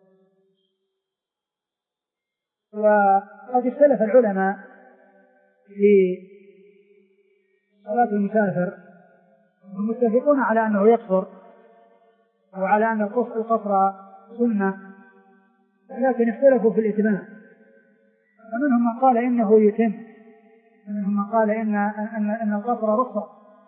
S2: وقد اختلف العلماء في صلاة المسافر، المتفقون على أنه يقصر وعلى أن القصر سنة، لكن اختلفوا في الإتمام، فمنهم من قال إنه يتم، ومنهم من قال إن, أن, أن القصر رخصة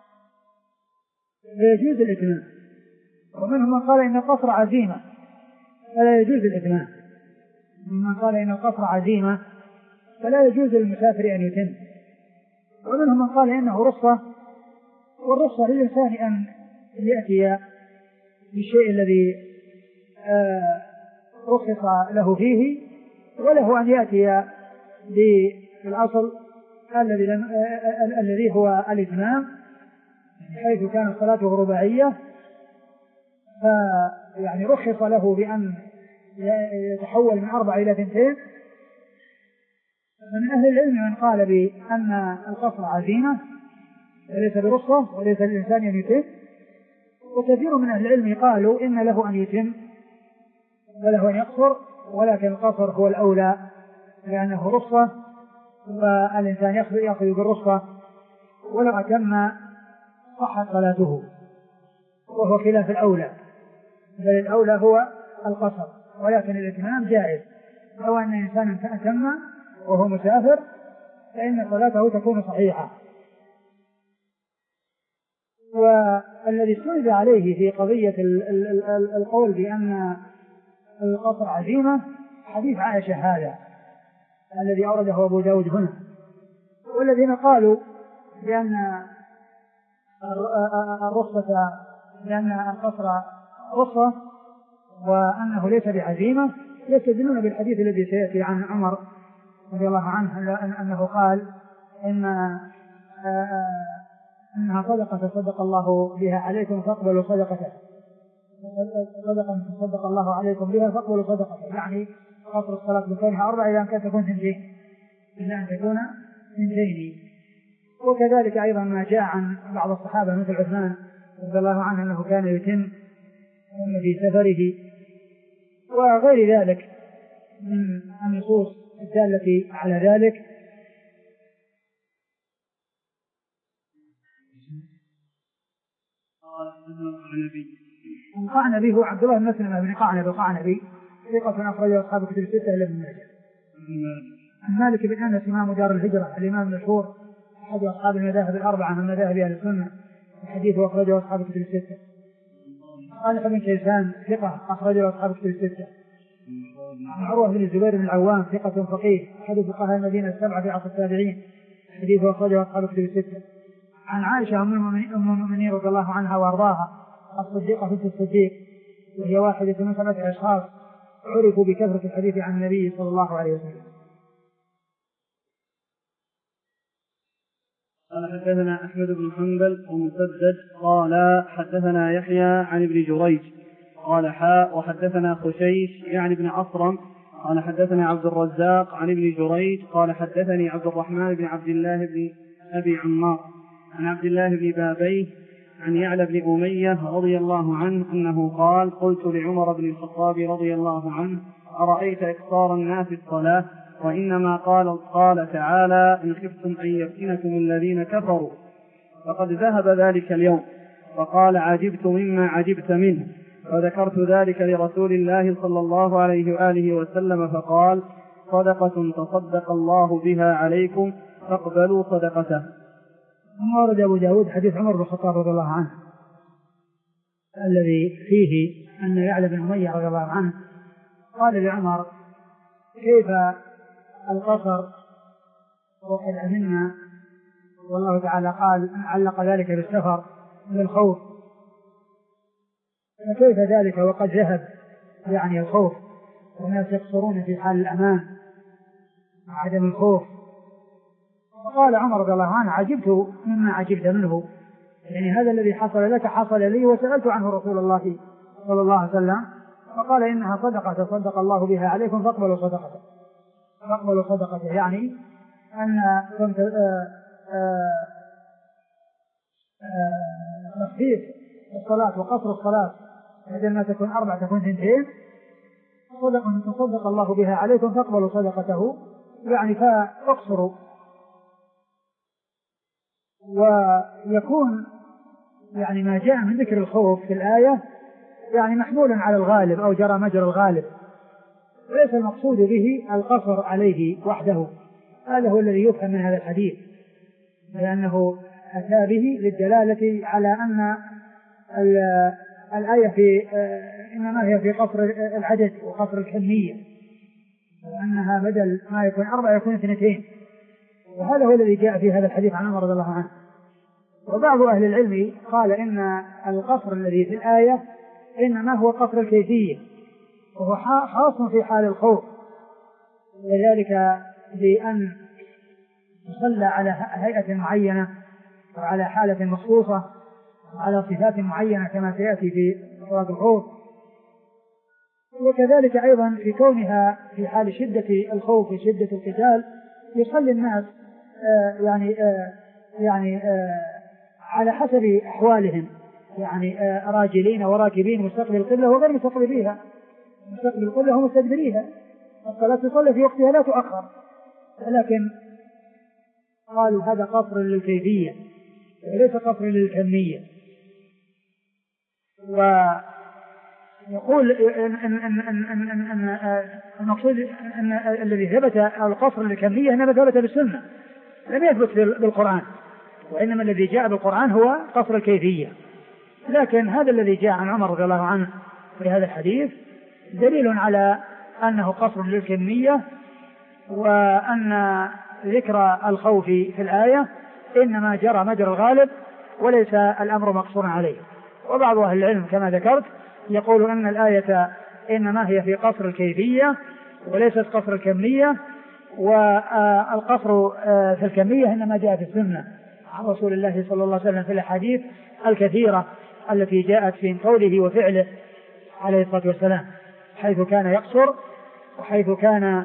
S2: فيجوز الإتمام، ومنهم من قال إن القصر عزيمة فلا يجوز الإتمام، ومن قال إن القصر عزيمة فلا يجوز للمسافر أن يتم، ومنهم من قال إنه رخصة، والرخصة للإنسان أن يأتي بالشيء الذي رخص له فيه، وله أن يأتي بالأصل الذي الذي هو الإتمام، حيث كانت صلاته رباعية، فيعني رخص له بأن يتحول من أربع إلى اثنتين. من أهل العلم من قال بأن القصر عزيمة وليس برخصة وليس للإنسان أن يتم، وكثير من أهل العلم قالوا إن له أن يتم وله أن يقصر، ولكن القصر هو الأولى لأنه رخصة والإنسان يأخذ بالرخصة، ولو أتم صحت صلاته، وهو خلاف الأولى، بل الأولى هو القصر، ولكن الإتمام جائز. لو أن إنسان أتم وهو مسافر فإن صلاته تكون صحيحة. والذي استند عليه في قضية القول بأن القصر عزيمة حديث عائشة هذا الذي أورده أبو داود هنا، والذين قالوا بأن الرخصة بأن القصر رخصة وأنه ليس بعزيمة يستدلون بالحديث الذي سيأتي عن عمر رضي الله عنه أنه قال إن إنها صدقة صدق الله بها عليكم فاقبلوا صدقته، صدقة صدق الله عليكم بها فاقبلوا صدقته، يعني قصر الصلاة بكونها أربع إلى أن تكون ثنتين إلى أن تكون ثنتين. وكذلك أيضا ما جاء عن بعض الصحابة مثل عثمان رضي الله عنه أنه كان يتم في سفره، وغير ذلك من النصوص الدالة على ذلك. القعنبي هو عبد الله بن مسلم بن قعنبي القعنبي، ثقة أخرجه أصحاب كتب الستة إلا ابن ماجه. مالك بن أنس إمام دار الهجرة الإمام المشهور أحد أصحاب المذاهب الأربعة من مذاهب أهل السنة، الحديث أخرجه أصحاب كتب الستة. صالح بن كيسان ثقة أخرجه أصحاب كتب الستة. عن عروة بن الزبير بن العوام ثقة فقيه أحد فقهاء المدينة السبعة في عصر التابعين، حديث أخرجه أصحاب الكتب الستة. عن عائشة أم المؤمنين رضي الله عنها وأرضاها الصديقة بنت الصديق، وهي واحدة من سبعة أشخاص عرفوا بكثرة الحديث عن النبي صلى الله عليه وسلم.
S1: قال حدثنا أحمد بن حنبل ومسدد قال حدثنا يحيى عن ابن جريج قال حاء وحدثنا خشيش يعني بن عصرم قال حدثنا عبد الرزاق عن ابن جريج قال حدثني عبد الرحمن بن عبد الله بن أبي عمار عن عبد الله بن بابيه عن يعلى بن أمية رضي الله عنه أنه قال قلت لعمر بن الخطاب رضي الله عنه أرأيت إكثار الناس الصلاة وإنما قال, قال تعالى إن خفتم أن يفتنكم الذين كفروا فقد ذهب ذلك اليوم. فقال عجبت مما عجبت منه، وذكرت ذلك لرسول الله صلى الله عليه وآله وسلم فقال صدقة تصدق الله بها عليكم فاقبلوا صدقته.
S2: ورد أبو داود حديث عمر بن الخطاب رضي الله عنه الذي فيه أن يعلى بن أمية رضي الله عنه قال لعمر كيف القصر وقد أمنا، والله تعالى قال علق ذلك بالسفر للخوف، فكيف ذلك وقد ذهب يعني الخوف والناس يقصرون في حال الأمان عدم الخوف. فقال عمر رضي الله عنه عجبت مما عجبت منه، يعني هذا الذي حصل لك حصل لي وسألت عنه رسول الله صلى الله عليه وسلم فقال إنها صدقة تصدق الله بها عليكم فاقبلوا صدقته. فاقبلوا صدقته يعني أن كنت تخفيف الصلاة وقصر الصلاة بدل ما تكون أربع تكون اثنتين، صدقة تصدق الله بها عليكم فاقبلوا صدقته يعني فاقصروا. ويكون يعني ما جاء من ذكر الخوف في الآية يعني محمولا على الغالب أو جرى مجرى الغالب، وليس المقصود به القصر عليه وحده. هذا هو الذي يفهم من هذا الحديث، لأنه أتى به للدلالة على أن الآية في إنما هي في قصر العدد وقصر الكمية، وأنها بدل ما يكون أربعة يكون اثنتين، وهذا هو الذي جاء في هذا الحديث عن عمر رضي الله عنه. وبعض أهل العلم قال إن القصر الذي في الآية إنما هو قصر الكيفية، وهو خاص في حال الخوف، وذلك بأن يصلى على هيئة معينة وعلى حالة مخصوصة وعلى صفات معينة كما سيأتي في صلاة الخوف. وكذلك أيضا في كونها في حال شدة الخوف وشدة القتال يصلي الناس آه يعني آه يعني آه على حسب أحوالهم، يعني آه راجلين وراكبين مستقبل القبلة وغير مستقبليها، مستقبل القبلة ومستدبريها، الصلاة تصلي في وقتها لا تؤخر. ولكن قالوا هذا قصر للكيفية وليس قصر للكمية. ويقول إن إن إن إن إن إن إن المقصود أن الذي ثبت القصر للكمية إنما ثبت بالسنة لم يثبت بالقرآن، وإنما الذي جاء بالقرآن هو قصر الكيفية. لكن هذا الذي جاء عن عمر رضي الله عنه في هذا الحديث دليل على أنه قصر للكمية، وأن ذكر الخوف في الآية إنما جرى مجرى الغالب وليس الأمر مقصورا عليه. وبعض أهل العلم كما ذكرت يقول أن الآية إنما هي في قصر الكيفية وليست قصر الكمية، والقصر في الكمية إنما جاء في السنة عن رسول الله صلى الله عليه وسلم في الأحاديث الكثيرة التي جاءت في قوله وفعله عليه الصلاة والسلام، حيث كان يقصر وحيث كان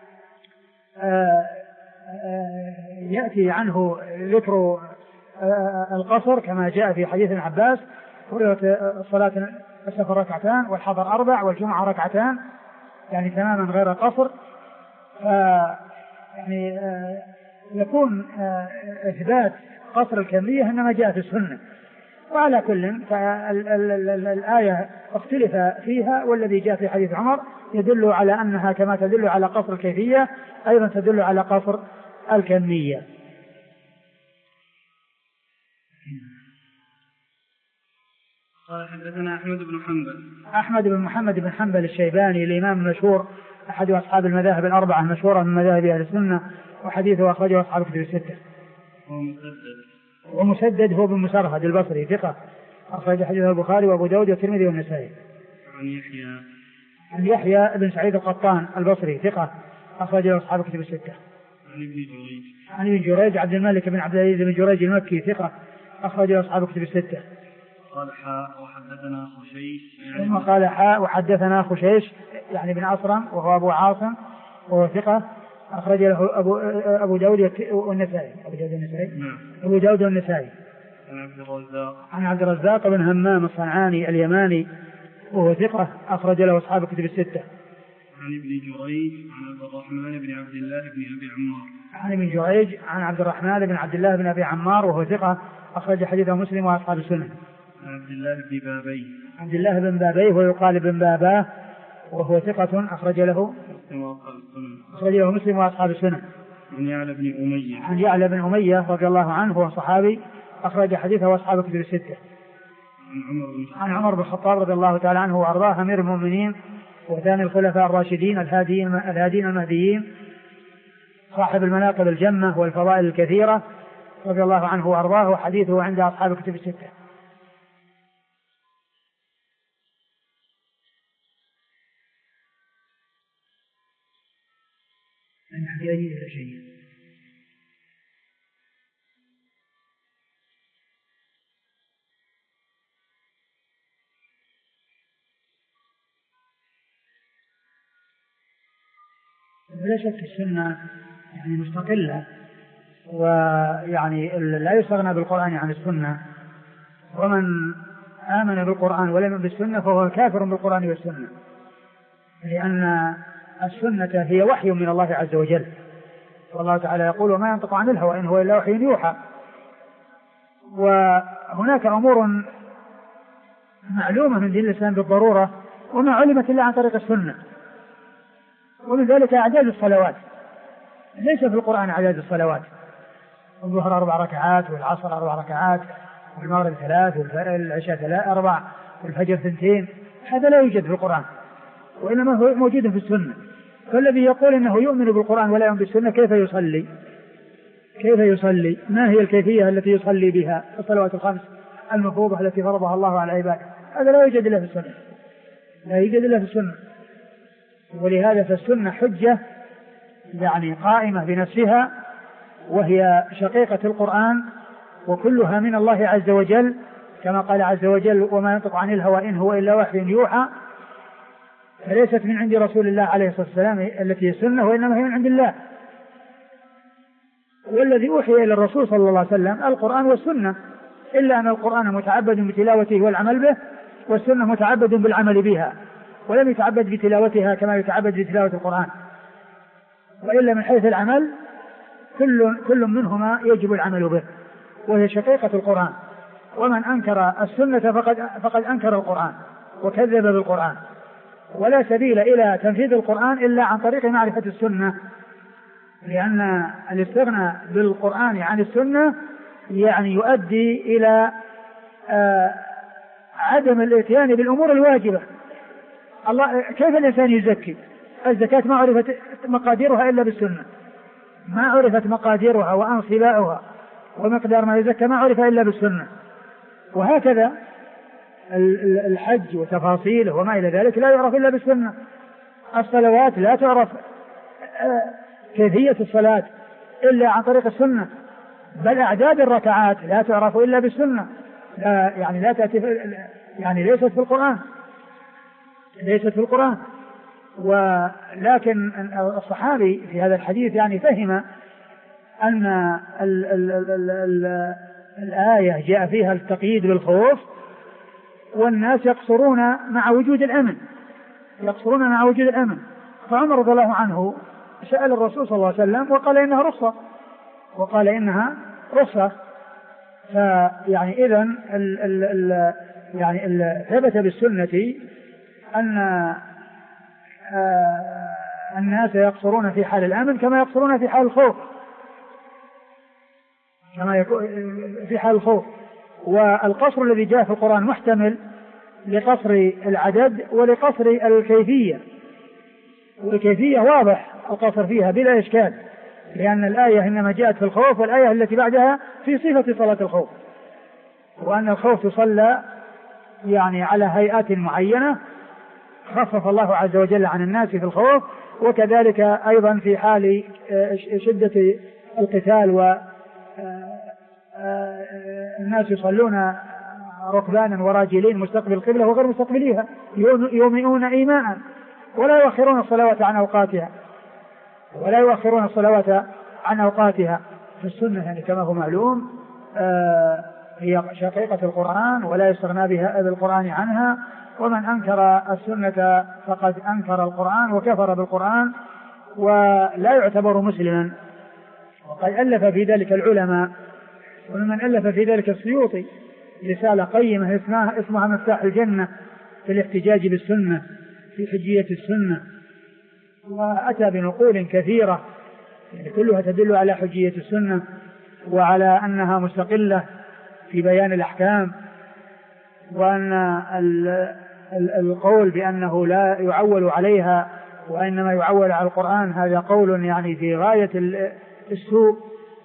S2: يأتي عنه ذكر القصر كما جاء في حديث ابن عباس فرضت صلاة السفر ركعتان والحضر أربع والجمعة ركعتان، يعني تماما غير قصر. ف يعني يكون إثبات قصر الكمية إنما جاء في السنة. وعلى كل فالآية اختلف فيها، والذي جاء في حديث عمر يدل على أنها كما تدل على قصر الكيفية أيضا تدل على قصر الكمية.
S1: قال حدثنا أحمد بن حنبل.
S2: أحمد بن محمد بن حنبل الشيباني الإمام المشهور أحد أصحاب المذاهب الأربعة المشهورة من مذاهب أهل السنة، وحديثه أخرجه أصحاب الكتب الستة. ومسدد هو بن مسرهد البصري ثقة، أخرج حديثه البخاري وأبو داود والترمذي والنسائي.
S1: عن يحيى
S2: عن يحيى بن سعيد القطان البصري ثقة، أخرجه أصحاب الكتب الستة.
S1: عن ابن جريج
S2: عن ابن جريج عبد الملك بن عبد العزيز بن جريج المكي ثقة، أخرجه أصحاب الكتب الستة.
S1: قال حاء وحدثنا خشيش
S2: ثم قال حاء وحدثنا خشيش يعني بن أصرم وهو أبو عاصم وهو ثقة، أخرج له أبو أبو داود والنسائي. أبو داود والنسائي.
S1: نعم.
S2: أبو داود والنسائي.
S1: عن عبد الرزاق
S2: عن عبد الرزاق بن همام الصنعاني اليماني وهو ثقة، أخرج له أصحاب الكتب الستة.
S1: عن ابن جريج عن عبد الرحمن بن عبد الله بن أبي عمار.
S2: عن ابن جريج عن عبد الرحمن بن عبد الله بن أبي عمار وهو ثقة، أخرج حديثه مسلم وأصحاب السنن.
S1: عن عبد الله بن بابيه.
S2: عبد الله بن بابيه ويقال بن باباه وهو ثقة، أخرج له أخرج له مسلم وأصحاب السنن.
S1: عن يعلى بن أمية.
S2: عن يعلى بن أمية رضي الله عنه وهو صحابي، أخرج حديثه وأصحاب الكتب الستة.
S1: عن عمر بن
S2: عن عمر بن الخطاب رضي الله تعالى عنه وأرضاه أمير المؤمنين وثاني الخلفاء الراشدين الهاديين الهادين المهديين صاحب المناقب الجمة والفضائل الكثيرة رضي الله عنه وأرضاه، وحديثه عند أصحاب الكتب الستة. أن يحتاج إلى شيء. بلا شك السنة يعني مستقلة، ويعني لا يستغنى بالقرآن عن السنة، ومن آمن بالقرآن ولم يؤمن بالسنة فهو كافر بالقرآن والسنة، لأن السنة هي وحي من الله عز وجل، والله تعالى يقول وما ينطق عن الهوى إن هو إلا وحي يوحى. وهناك أمور معلومة من دين الإسلام بالضرورة وما علمت إلا عن طريق السنة، ومن ذلك أعداد الصلوات، ليس في القرآن أعداد الصلوات، الظهر أربع ركعات والعصر أربع ركعات والمغرب ثلاث والعشاء ثلاث أربع والفجر ثنتين، هذا لا يوجد في القرآن، وإنما هو موجود في السنة. فالذي يقول إنه يؤمن بالقرآن ولا يؤمن بالسنة كيف يصلي؟ كيف يصلي؟ ما هي الكيفية التي يصلي بها الصلوات الخمس المفروضة التي فرضها الله على العباد؟ هذا لا يوجد إلا في السنة، لا يوجد إلا في السنة. ولهذا فالسنة حجة يعني قائمة بنفسها، وهي شقيقة القرآن، وكلها من الله عز وجل، كما قال عز وجل وما ينطق عن الهوى إن هو إلا وحي يوحى، فليست من عند رسول الله عليه الصلاة والسلام التي هي السنة، وإنما هي من عند الله. والذي أوحي إلى الرسول صلى الله عليه وسلم القرآن والسنة، إلا أن القرآن متعبد بتلاوته والعمل به، والسنة متعبد بالعمل بها، ولم يتعبد بتلاوتها كما يتعبد بتلاوة القرآن. وإلا من حيث العمل كل, كل منهما يجب العمل به، وهي شقيقة القرآن. ومن أنكر السنة فقد, فقد أنكر القرآن وكذب بالقرآن، ولا سبيل إلى تنفيذ القرآن إلا عن طريق معرفة السنة، لأن الاستغناء بالقرآن عن السنة يعني يؤدي إلى آه عدم الاتيان بالأمور الواجبة. الله كيف الإنسان يزكي؟ الزكاة ما عرفت مقاديرها إلا بالسنة، ما عرفت مقاديرها وأنصباؤها ومقدار ما يزكى ما عرف إلا بالسنة. وهكذا الحج وتفاصيله وما إلى ذلك لا يعرف إلا بالسنة. الصلوات لا تعرف كيفية الصلاة إلا عن طريق السنة، بل أعداد الركعات لا تعرف إلا بالسنة، لا يعني لا تأتي يعني ليست في القرآن، ليست في القرآن. ولكن الصحابي في هذا الحديث يعني فهم أن ال ال ال ال ال الآية جاء فيها التقييد بالخوف، والناس يقصرون مع وجود الأمن، يقصرون مع وجود الأمن. فعمر رضي الله عنه سأل الرسول صلى الله عليه وسلم وقال إنها رخصة، وقال إنها رخصة. فيعني إذن ال ال ال يعني ال ثبت بالسنة أن آه الناس يقصرون في حال الأمن كما يقصرون في حال الخوف، كما يكون في حال الخوف. والقصر الذي جاء في القرآن محتمل لقصر العدد ولقصر الكيفية، والكيفية واضح القصر فيها بلا إشكال، لأن الآية إنما جاءت في الخوف، والآية التي بعدها في صفة صلاة الخوف، وأن الخوف يصلى يعني على هيئات معينة خفف الله عز وجل عن الناس في الخوف، وكذلك أيضا في حال شدة القتال والناس يصلون ركبانا وراجلين مستقبل القبلة وغير مستقبليها يؤمنون إيمانا ولا يؤخرون الصلوات عن أوقاتها ولا يؤخرون الصلوات عن أوقاتها. في السنة يعني كما هو معلوم هي شقيقة القرآن ولا يستغنى بها بالقرآن عنها، ومن أنكر السنة فقد أنكر القرآن وكفر بالقرآن ولا يعتبر مسلما. وقد ألف في ذلك العلماء، ومن ألف في ذلك السيوطي رسالة قيمة اسمها, اسمها مفتاح الجنة في الاحتجاج بالسنة في حجية السنة، وأتى بنقول كثيرة يعني كلها تدل على حجية السنة وعلى أنها مستقلة في بيان الأحكام، وأن القول بأنه لا يعول عليها وإنما يعول على القرآن هذا قول يعني في غاية السوء،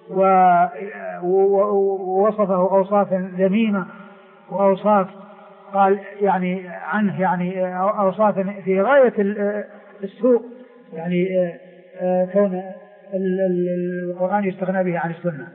S2: ووصفه أوصاف ذميمة وأوصاف قال يعني عنه يعني أوصاف في غاية السوء، يعني كون القرآن يستغنى به عن السنة.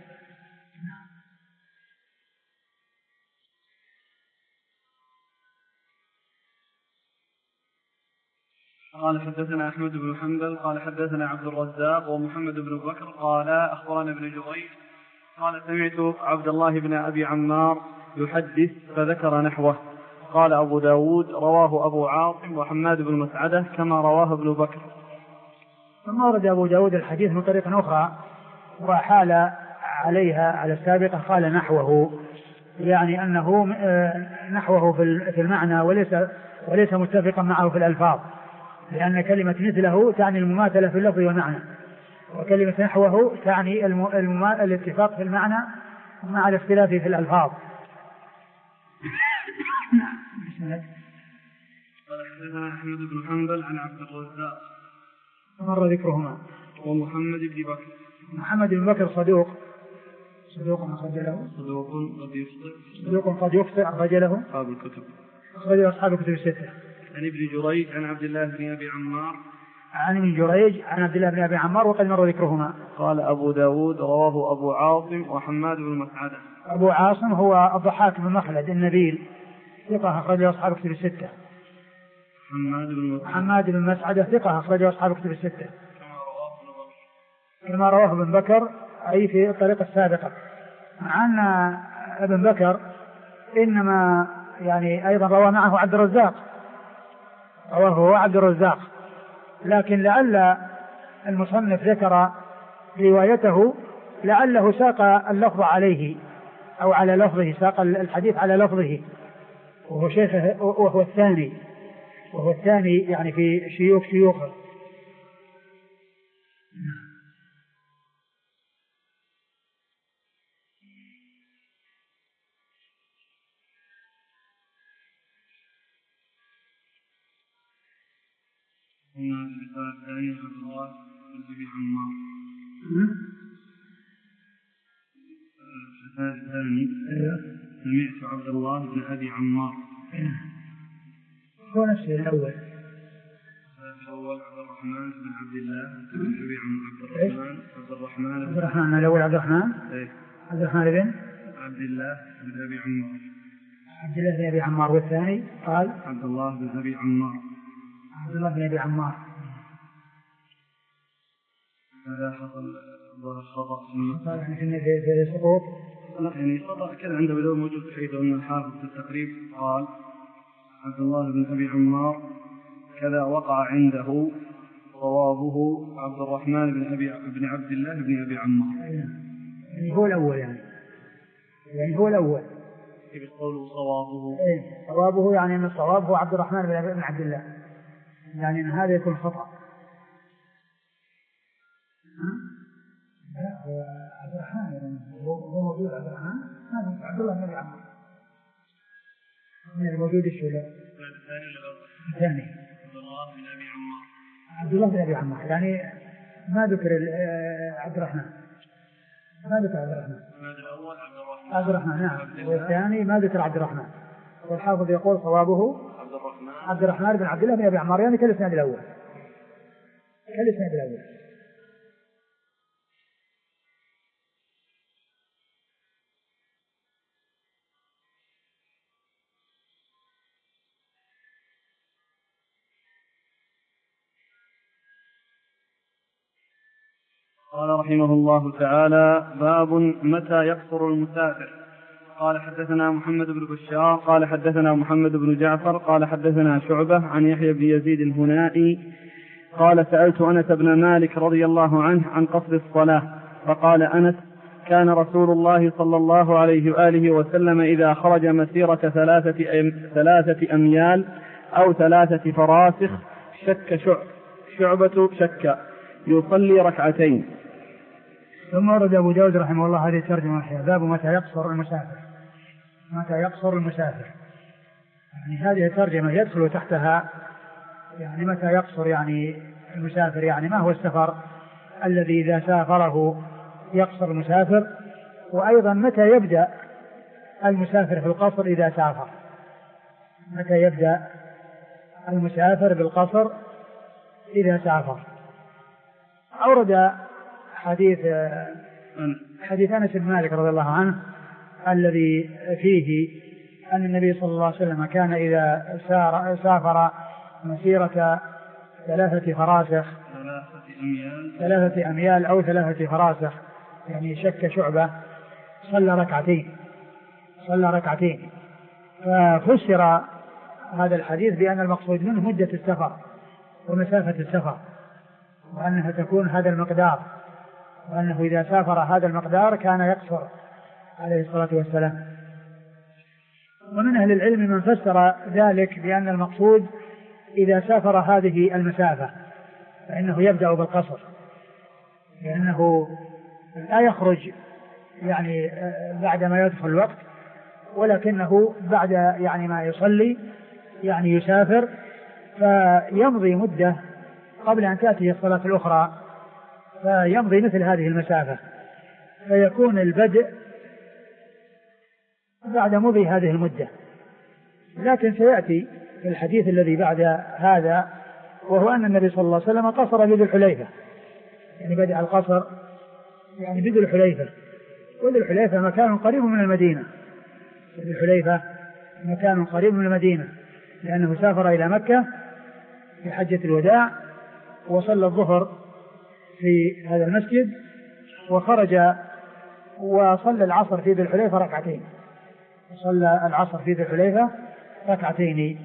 S1: قال حدثنا أحمد بن حنبل قال حدثنا عبد الرزاق ومحمد بن بكر قال أخبرنا ابن جريج قال سمعت عبد الله بن أبي عمار يحدث فذكر نحوه. قال أبو داود رواه أبو عاصم وحماد بن مسعدة كما رواه ابن بكر.
S2: ثم ورد أبو داود الحديث من طريق أخرى وحال عليها على السابقة قال نحوه، يعني أنه نحوه في المعنى وليس وليس متفقا معه في الألفاظ، لأن كلمة مثله تعني المماثلة في اللفظ والمعنى، وكلمة نحوه تعني الم... الاتفاق في المعنى مع الاختلاف في الألفاظ.
S1: قال حدثنا أحمد بن حنبل عن عبد الرزاق
S2: مر ذكرهما
S1: ومحمد بن بكر.
S2: محمد بن بكر صدوق صدوق أخرج له
S1: صدوق قد يخطئ
S2: صدوق قد يخطئ أخرج له
S1: أصحاب الكتب
S2: أخرج أصحاب الكتب الستة.
S1: عن ابن جريج عن عبد الله بن أبي عمار
S2: عن ابن جريج عن عبد الله بن أبي عمار وقد مر ذكرهما.
S1: قال أبو داود رواه أبو عاصم وحماد بن مسعدة.
S2: أبو عاصم هو الضحاك بن مخلد النبيل ثقة أخرج أصحاب الكتب الستة.
S1: حماد بن مسعدة
S2: حماد بن مسعدة ثقة أخرج أصحاب الكتب الستة
S1: كما رواه ابن بكر
S2: كما رواه ابن بكر أي في الطريقة السابقة. عن ابن بكر إنما يعني أيضا روى معه عبد الرزاق رواه هو عبد الرزاق، لكن لعل المصنف ذكر روايته لعله ساق اللفظ عليه أو على لفظه، ساق الحديث على لفظه، وهو شيخه وهو الثاني وهو الثاني يعني في شيوخ شيوخه.
S1: هنا الرسالة الثانية عبد الله بن أبي عمار. الرسالة الثانية سمعت عبد الله بن أبي عمار
S2: هو نفس الأول.
S1: الأول عبد الرحمن بن عبد الله بن أبي عمار. عبد الرحمن عبد الرحمن
S2: عبد الرحمن الأول عبد الرحمن
S1: إيه
S2: عبد الرحمن بن
S1: عبد الله بن أبي عمار
S2: عبد الله بن أبي عمار، والثاني قال
S1: عبد الله بن أبي عمار
S2: عبد الله بن أبي عمار.
S1: هذا حصل خطأ
S2: يعني في في سقوط
S1: لا يعني خطأ كذا عنده بدون موجود، حيث أن الحافظ في التقريب قال عبد الله بن أبي عمار كذا وقع عنده صوابه عبد الرحمن بن أبي بن عبد الله بن أبي عمار.
S2: يعني هو الأول يعني يعني هو الأول
S1: كيف قوله صوابه؟
S2: إيه صوابه يعني أن الصواب هو عبد الرحمن بن عبد الله، يعني أن هذا يكون خطأ. لا هو عبد الرحمن هو موجود عبد الرحمن هذا عبد الله بن أبي عمار من الموجود الشهلاء
S1: الثاني
S2: الثاني
S1: عبد الله بن أبي عمار
S2: عبد الله بن أبي عمار يعني ما ذكر عبد الرحمن ما ذكر عبد الرحمن
S1: الأول عبد الرحمن
S2: عبد الرحمن نعم والثاني ما ذكر عبد الرحمن والحافظ يقول صوابه
S1: عبد الرحمن
S2: عبد الرحمن بن عبد الله بن أبي عمار يعني كالإسناد الأول كالإسناد الأول.
S1: قال رحمه الله تعالى: باب متى يقصر المسافر. قال حدثنا محمد بن بشار قال حدثنا محمد بن جعفر قال حدثنا شعبة عن يحيى بن يزيد الهنائي قال: سألت أنس بن مالك رضي الله عنه عن قصر الصلاة، فقال أنس: كان رسول الله صلى الله عليه وآله وسلم إذا خرج مسيرة ثلاثة, أم ثلاثة أميال أو ثلاثة فراسخ شك شعب شعبة شك يصلي ركعتين.
S2: ثم ورد أبو داود رحمه الله هذه الترجمة الحياة: باب متى يقصر المسافر. متى يقصر المسافر يعني هذه الترجمة يدخل تحتها يعني متى يقصر يعني المسافر، يعني ما هو السفر الذي إذا سافره يقصر المسافر، وأيضا متى يبدأ المسافر في القصر إذا سافر، متى يبدأ المسافر بالقصر إذا سافر. أورد حديث حديث أنس بن مالك رضي الله عنه الذي فيه أن النبي صلى الله عليه وسلم كان إذا سار سافر مسيرة ثلاثة فراسخ ثلاثة أميال أو ثلاثة فراسخ يعني شك شعبة صلى ركعتين صلى ركعتين ففسر هذا الحديث بأن المقصود منه مدة السفر ومسافة السفر، وأنها تكون هذا المقدار، وأنه إذا سافر هذا المقدار كان يقصر عليه الصلاة والسلام. ومن أهل العلم من فسر ذلك بأن المقصود إذا سافر هذه المسافة فإنه يبدأ بالقصر، لأنه لا يخرج يعني بعد ما يدخل الوقت، ولكنه بعد يعني ما يصلي يعني يسافر فيمضي مدة قبل أن تأتي الصلاة الأخرى، فيمضي مثل هذه المسافة، فيكون البدء بعد مضي هذه المدة. لكن سيأتي في الحديث الذي بعد هذا وهو أن النبي صلى الله عليه وسلم قصر بذي الحليفة، يعني بدأ القصر يعني بذي الحليفة، وذي الحليفة مكان قريب من المدينة، ذي الحليفة مكان قريب من المدينة، لأنه سافر إلى مكة في حجة الوداع وصلى الظهر في هذا المسجد وخرج وصلى العصر في ذي الحليفة ركعتين، صلى العصر في ذي الحليفة ركعتين.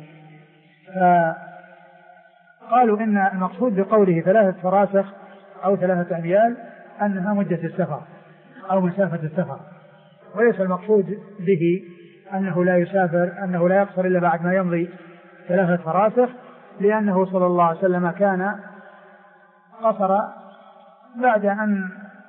S2: فقالوا إن المقصود بقوله ثلاثة فراسخ أو ثلاثة أميال أنها مدة السفر أو مسافة السفر، وليس المقصود به أنه لا يسافر أنه لا يقصر إلا بعد ما يمضي ثلاثة فراسخ، لأنه صلى الله عليه وسلم كان قصر بعد أن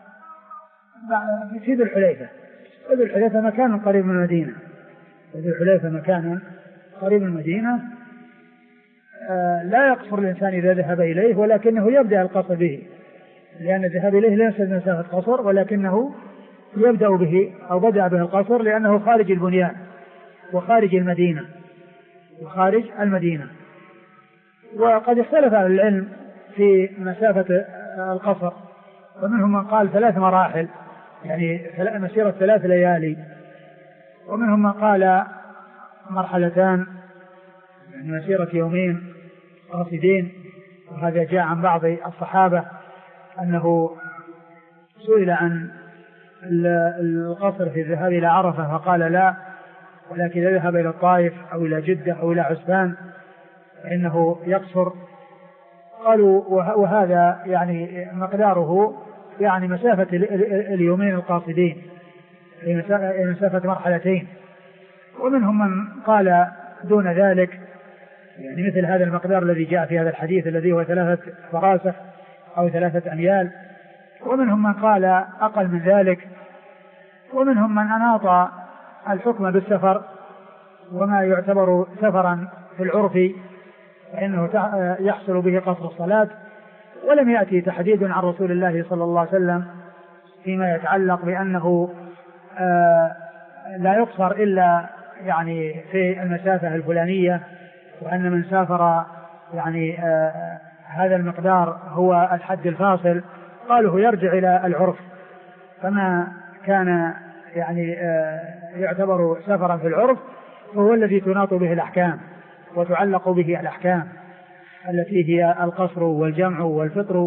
S2: في ذي الحليفة، وذي الحليفة مكان قريب من المدينة، وذي الحليفة مكان قريب من المدينة آه لا يقصر الإنسان إذا ذهب إليه، ولكنه يبدأ القصر به، لأن الذهاب إليه ليس مسافة قصر، ولكنه يبدأ به أو بدأ به القصر لأنه خارج البنيان وخارج المدينة وخارج المدينة. وقد اختلف أهل العلم في مسافة القصر، ومنهم من قال ثلاث مراحل يعني مسيرة ثلاث ليالي، ومنهم من قال مرحلتان يعني مسيرة يومين قاصدين. وهذا جاء عن بعض الصحابة أنه سئل عن القصر في الذهاب إلى عرفة فقال لا، ولكن إذا ذهب إلى الطائف أو إلى جدة أو إلى عسفان فإنه يقصر. قالوا وهذا يعني مقداره يعني مسافة اليومين القاصدين، مسافة مرحلتين. ومنهم من قال دون ذلك يعني مثل هذا المقدار الذي جاء في هذا الحديث الذي هو ثلاثة فراسخ أو ثلاثة أميال، ومنهم من قال أقل من ذلك، ومنهم من أناط الحكم بالسفر وما يعتبر سفرا في العرف فإنه يحصل به قصر الصلاة ولم يأتي تحديد عن رسول الله صلى الله عليه وسلم فيما يتعلق بأنه آه لا يقصر إلا يعني في المسافة الفلانية، وأن من سافر يعني آه هذا المقدار هو الحد الفاصل. قالوا يرجع إلى العرف، فما كان يعني آه يعتبر سفرا في العرف فهو الذي تناط به الأحكام وتعلق به الأحكام التي هي القصر والجمع والفطر،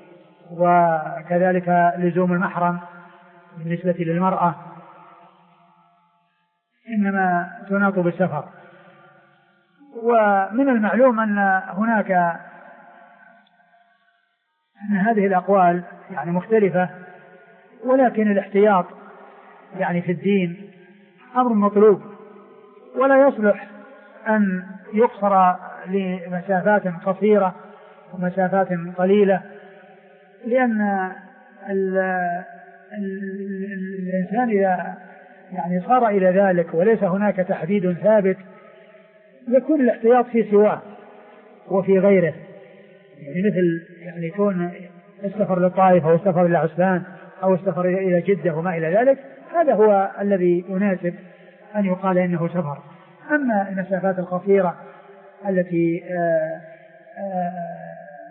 S2: وكذلك لزوم المحرم بالنسبة للمرأة إنما تناط بالسفر. ومن المعلوم أن هناك أن هذه الأقوال يعني مختلفة، ولكن الاحتياط يعني في الدين أمر مطلوب، ولا يصلح أن يقصر لمسافات قصيرة ومسافات قليلة، لأن ال ال الإنسان إذا يعني صار إلى ذلك وليس هناك تحديد ثابت يكون الاحتياط في سواه وفي غيره. يعني مثل يعني يكون السفر للطائف أو السفر إلى عسلان أو السفر إلى جدة وما إلى ذلك، هذا هو الذي يناسب أن يقال إنه سفر. أما المسافات القصيرة التي آآ آآ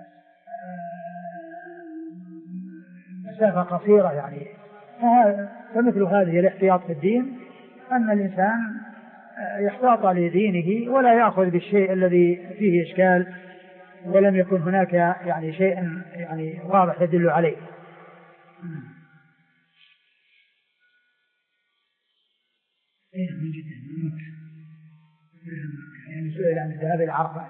S2: مسافة قصيرة يعني فمثل هذه الاحتياط في الدين أن الإنسان يحتاط لدينه ولا يأخذ بالشيء الذي فيه إشكال ولم يكن هناك يعني شيء يعني واضح يدل عليه. من جدا يعني سئل عن الذهاب إلى عرفات.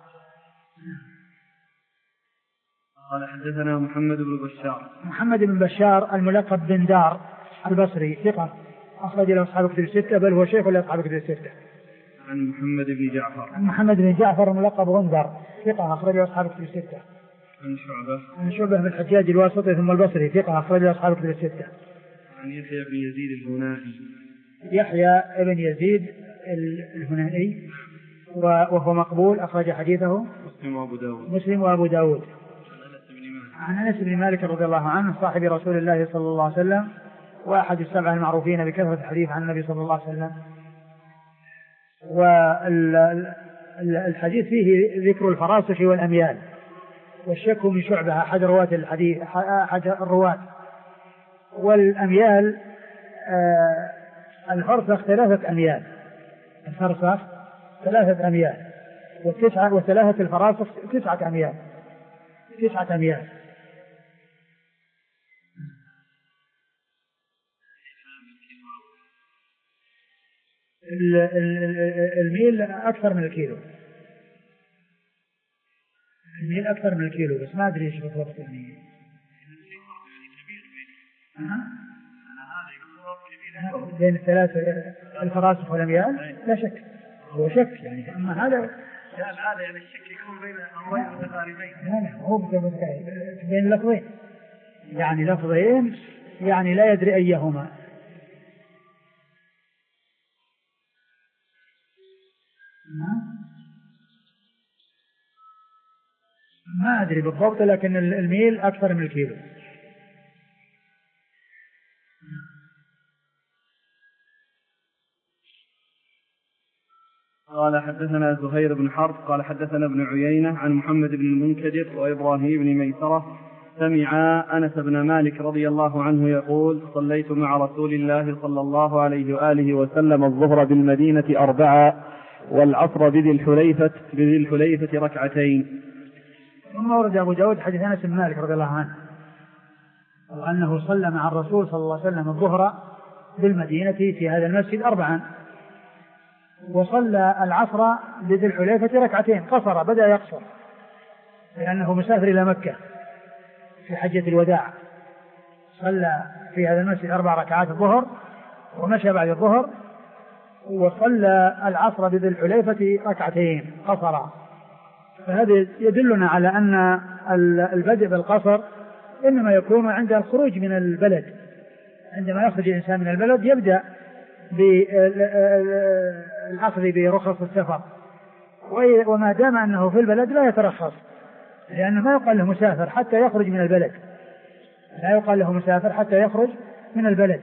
S1: قال حدثنا محمد بن بشار
S2: محمد بن بشار الملقب بن دار البصري ثقة أخرج له أصحاب الكتب الستة، بل هو شيخ لأصحاب الكتب الستة.
S1: عن محمد بن جعفر
S2: عن محمد بن جعفر الملقب غندر ثقة أخرج له أصحاب الكتب الستة.
S1: عن شعبة
S2: عن شعبة بن الحجاج الواسطي ثم البصري ثقة أخرج له أصحاب الكتب الستة.
S1: عن يحيى بن يزيد الهنائي
S2: يحيى بن يزيد الهنائي وهو مقبول أخرج حديثه
S1: مسلم وأبو داود
S2: مسلم وأبو داود. عن أنس بن مالك رضي الله عنه صاحب رسول الله صلى الله عليه وسلم وأحد السبع المعروفين بكثرة الحديث عن النبي صلى الله عليه وسلم. والحديث فيه ذكر الفراسخ والأميال، والشك من شعبة أحد رواة الحديث أحد الرواة. والأميال آه الفرسخ ثلاثة أميال، الفرسخ ثلاثة أميال، والتسعة وثلاثة الفراسخ تسعة أميال تسعة أميال. الميل أكثر من الكيلو، الميل أكثر من الكيلو، بس ما أدري إيش بالضبط يعني. بين الثلاثة الفراسخ والأميال لا شك، هو شك يعني. أما هذا
S1: هذا يعني الشك يكون بين أمرين متقاربين.
S2: لا لا هو بين لفظين، يعني لفظين يعني لا يدري أيهما. ما أدري بالضبط، لكن الميل أكثر من الكيلو.
S1: قال حدثنا زهير بن حرب قال حدثنا ابن عيينة عن محمد بن المنكدر وإبراهيم بن ميسرة سمع أنس بن مالك رضي الله عنه يقول: صليت مع رسول الله صلى الله عليه وآله وسلم الظهر بالمدينة أربعة والعصر بذي الحليفة بذي الحليفة ركعتين.
S2: ثم ورد أبو داود حديث أنس بن مالك رضي الله عنه وأنه صلى مع الرسول صلى الله عليه وسلم الظهر بالمدينة في هذا المسجد أربعا، وصلى العصر بذي الحليفة ركعتين، قصر، بدأ يقصر لأنه مسافر إلى مكة في حجة الوداع. صلى في هذا المسجد أربع ركعات الظهر ومشى بعد الظهر، وصلى العصر بذي الحليفة ركعتين قصر. فهذا يدلنا على أن البدء بالقصر إنما يكون عند الخروج من البلد. عندما يخرج الإنسان من البلد يبدأ بالأخذ برخص السفر، وما دام أنه في البلد لا يترخص لأنه ما يقال له مسافر حتى يخرج من البلد، لا يقال له مسافر حتى يخرج من البلد.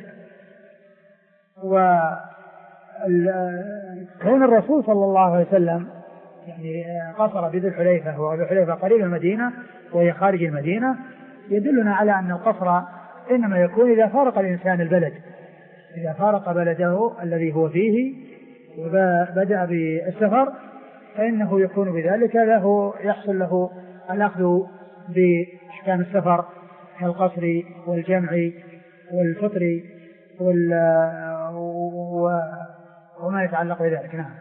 S2: وكون الرسول صلى الله عليه وسلم يعني قصر بذي الحليفة، وذي الحليفة قريب المدينة وهي خارج المدينة، يدلنا على أن القصر إنما يكون إذا فارق الإنسان البلد، إذا فارق بلده الذي هو فيه وبدأ بالسفر فإنه يكون بذلك له يحصل له الأخذ بأحكام السفر كالقصر والجمع والفطر وال... وما يتعلق بذلك. نعم.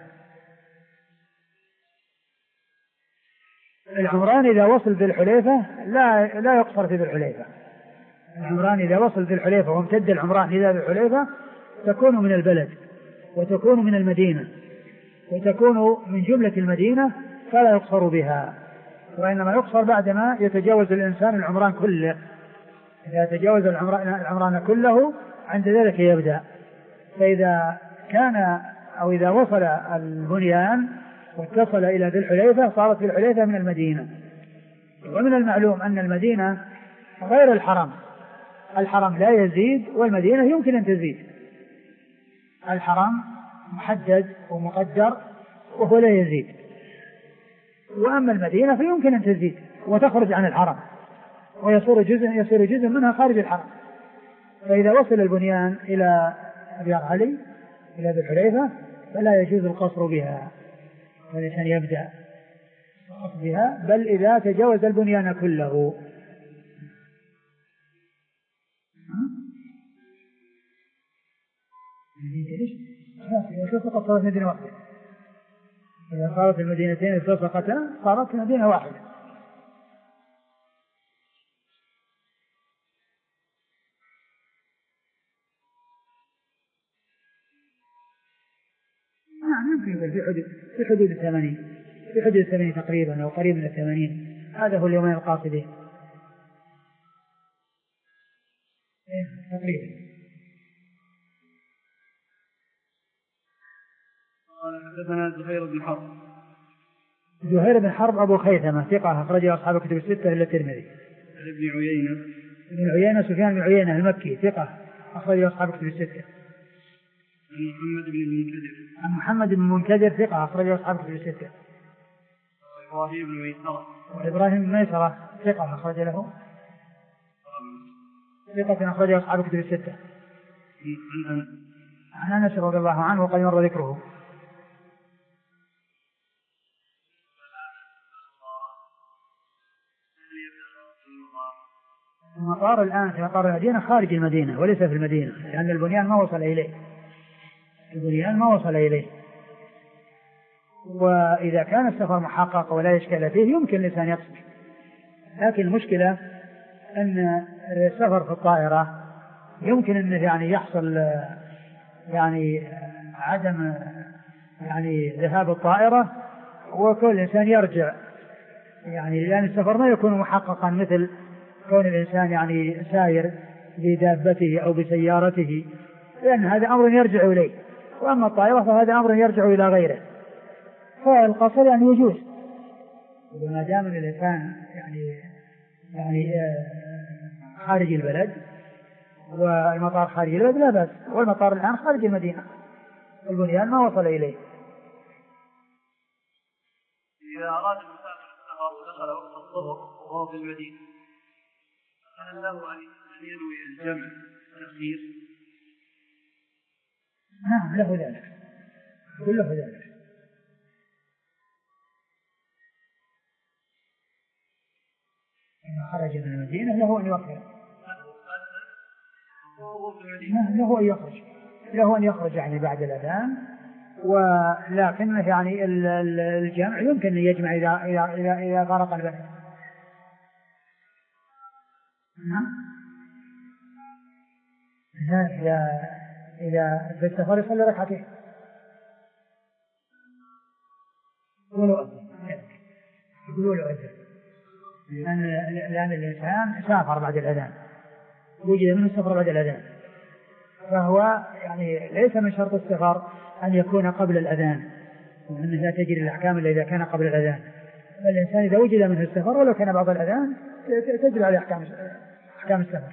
S2: العمران إذا وصل ذي الحليفة لا لا يقصر في ذي الحليفة. العمران إذا وصل ذي الحليفة وامتد العمران إلى ذي الحليفة تكون من البلد وتكون من المدينة وتكون من جملة المدينة فلا يقصر بها، وإنما يقصر بعدما يتجاوز الإنسان العمران كله. إذا تجاوز العمران كله عند ذلك يبدأ. فإذا كان أو إذا وصل البنيان واتصل إلى ذي الحليفة صارت ذي الحليفة من المدينة. ومن المعلوم أن المدينة غير الحرم، الحرم لا يزيد والمدينة يمكن أن تزيد. الحرم محدد ومقدر وهو لا يزيد، وأما المدينة فيمكن أن تزيد وتخرج عن الحرم ويصير جزء يصير جزء منها خارج الحرم. فإذا وصل البنيان إلى أبيار علي إلى ذي الحليفة فلا يجوز القصر بها، فالإنسان يبدأ بها بل إذا تجاوز البنيان كله. فقط صارت مدينة واحدة. إذا صارت المدينتين التصقتا صارت مدينة واحدة. يمكن في حدود في حدود الثمانين في حدود الثمانين تقريبا أو قريب من الثمانين. هذا هو اليومين القاصدين تقريبا.
S1: قال حدثنا زهير بن حرب.
S2: زهير بن حرب أبو خيثمة ثقة أخرجه أصحاب الكتب الستة إلا الترمذي.
S1: ابن عيينة
S2: ابن عيينة سفيان بن عيينة المكي ثقة أخرجه أصحاب الكتب الستة.
S1: عن محمد بن المنكدر
S2: عن محمد بن المنكدر ثقة أخرجه أصحاب الكتب الستة.
S1: إبراهيم بن ميسرة
S2: إبراهيم بن ميسرة ثقة أخرج له ثقة أخرجه أصحاب الكتب الستة.
S1: عن
S2: عن أنس رضي الله عنه وقد مر ذكره. المطار الآن في مطار المدينة خارج المدينة وليس في المدينة، لأن البنيان ما وصل إليه البنيان ما وصل إليه وإذا كان السفر محقق ولا إشكال فيه يمكن الإنسان يقصد. لكن المشكلة أن السفر في الطائرة يمكن أن يعني يحصل يعني عدم يعني ذهاب الطائرة وكل إنسان يرجع، يعني لأن السفر ما يكون محققا مثل كون الإنسان يعني سائر بدابته أو بسيارته، لأن هذا أمر يرجع إليه، وأما الطائرة فهذا أمر يرجع إلى غيره. فالقصر يعني يجوز وما دام الإنسان يعني يعني خارج البلد والمطار خارج البلد لا بأس، والمطار الآن خارج المدينة البنيان ما وصل إليه.
S1: إذا أراد المسافر السفر ودخل وقت الظهر وهو في المدينة فهل له أن ينوي الجمع والتأخير؟
S2: نعم له ذلك كله ذلك. إذا خرج من المدينة له أن يخرج له أن يخرج له أن يخرج يعني بعد الأذان، ولكن يعني الجمع يمكن أن يجمع إذا إذا إذا, إذا غرق البلد. نعم إذا إذا في السفر يصلي ركعتين يقولوا أذن يقولوا أذن لأن لأن الإنسان سافر بعد الأذان وجد من السفر بعد الأذان، فهو يعني ليس من شرط السفر أن يكون قبل الأذان، وأنه لا تجري الأحكام إلا إذا كان قبل الأذان، فالإنسان إذا وجد منه السفر ولو كان بعض الأذان تجري عليه أحكام أحكام السفر.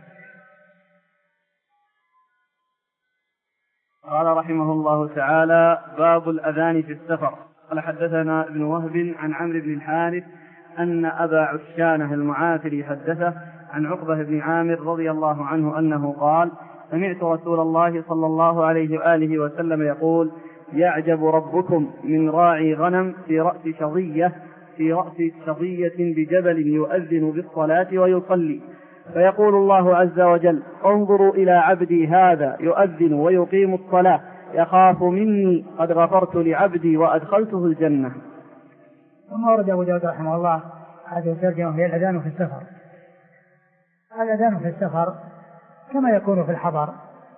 S1: قال رحمه الله تعالى: باب الأذان في السفر. قال حدثنا ابن وهب عن عمرو بن الحارث أن أبا عشانة المعافري حدثه عن عقبة بن عامر رضي الله عنه أنه قال: سمعت رسول الله صلى الله عليه وآله وسلم يقول: يعجب ربكم من راعي غنم في رأس شظية في رأس شظية بجبل يؤذن بالصلاة ويصلي، فيقول الله عز وجل: انظروا إلى عبدي هذا يؤذن ويقيم الصلاة يخاف مني قد غفرت لعبدي وأدخلته الجنة.
S2: ثم ورد أبو داود رحمه الله هذه الترجمة هي الأذان في السفر. الأذان في السفر كما يكون في الحضر،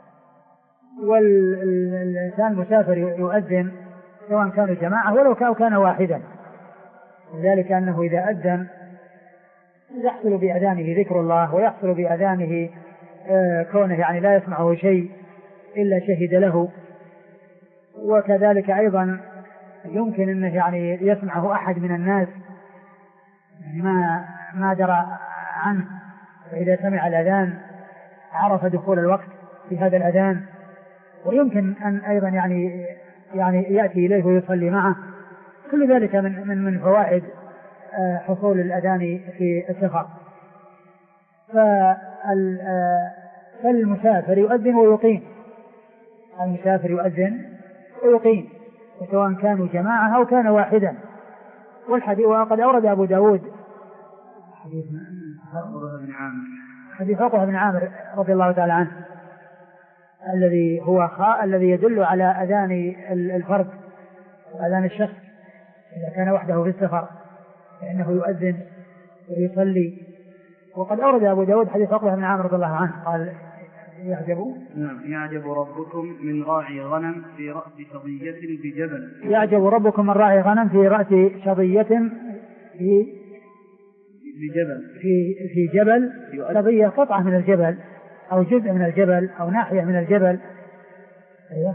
S2: والإنسان المسافر يؤذن سواء كانوا جماعة ولو كان واحدا، وذلك أنه إذا أذن يحصل بأذانه ذكر الله، ويحصل بأذانه كونه يعني لا يسمعه شيء إلا شهد له، وكذلك أيضا يمكن أنه يعني يسمعه أحد من الناس ما ما درى عنه، فإذا سمع الأذان عرف دخول الوقت في هذا الأذان، ويمكن أن أيضا يعني يعني يأتي إليه ويصلي معه. كل ذلك من من من فوائد حصول الأذان في السفر. فالمسافر يؤذن ويقيم، المسافر يؤذن ويقيم سواء كانوا جماعة أو كان واحدا. والحديث وقد أورد أبو داود حديث حديث عقبة بن عامر رضي الله تعالى عنه الذي هو خاء الذي يدل على أذان الفرد وأذان الشخص إذا كان وحده في السفر فإنه يؤذن ويصلي. وقد أورد أبو داود حديث عقبة بن عامر رضي الله عنه قال: يعجب
S1: نعم يعجب ربكم من راعي غنم في رأس شظية بجبل.
S2: يعجب ربكم من راعي غنم في رأس شظية في
S1: بجبل
S2: في في جبل. شظية قطعة من الجبل أو جزء من الجبل أو ناحية من الجبل. أيوه.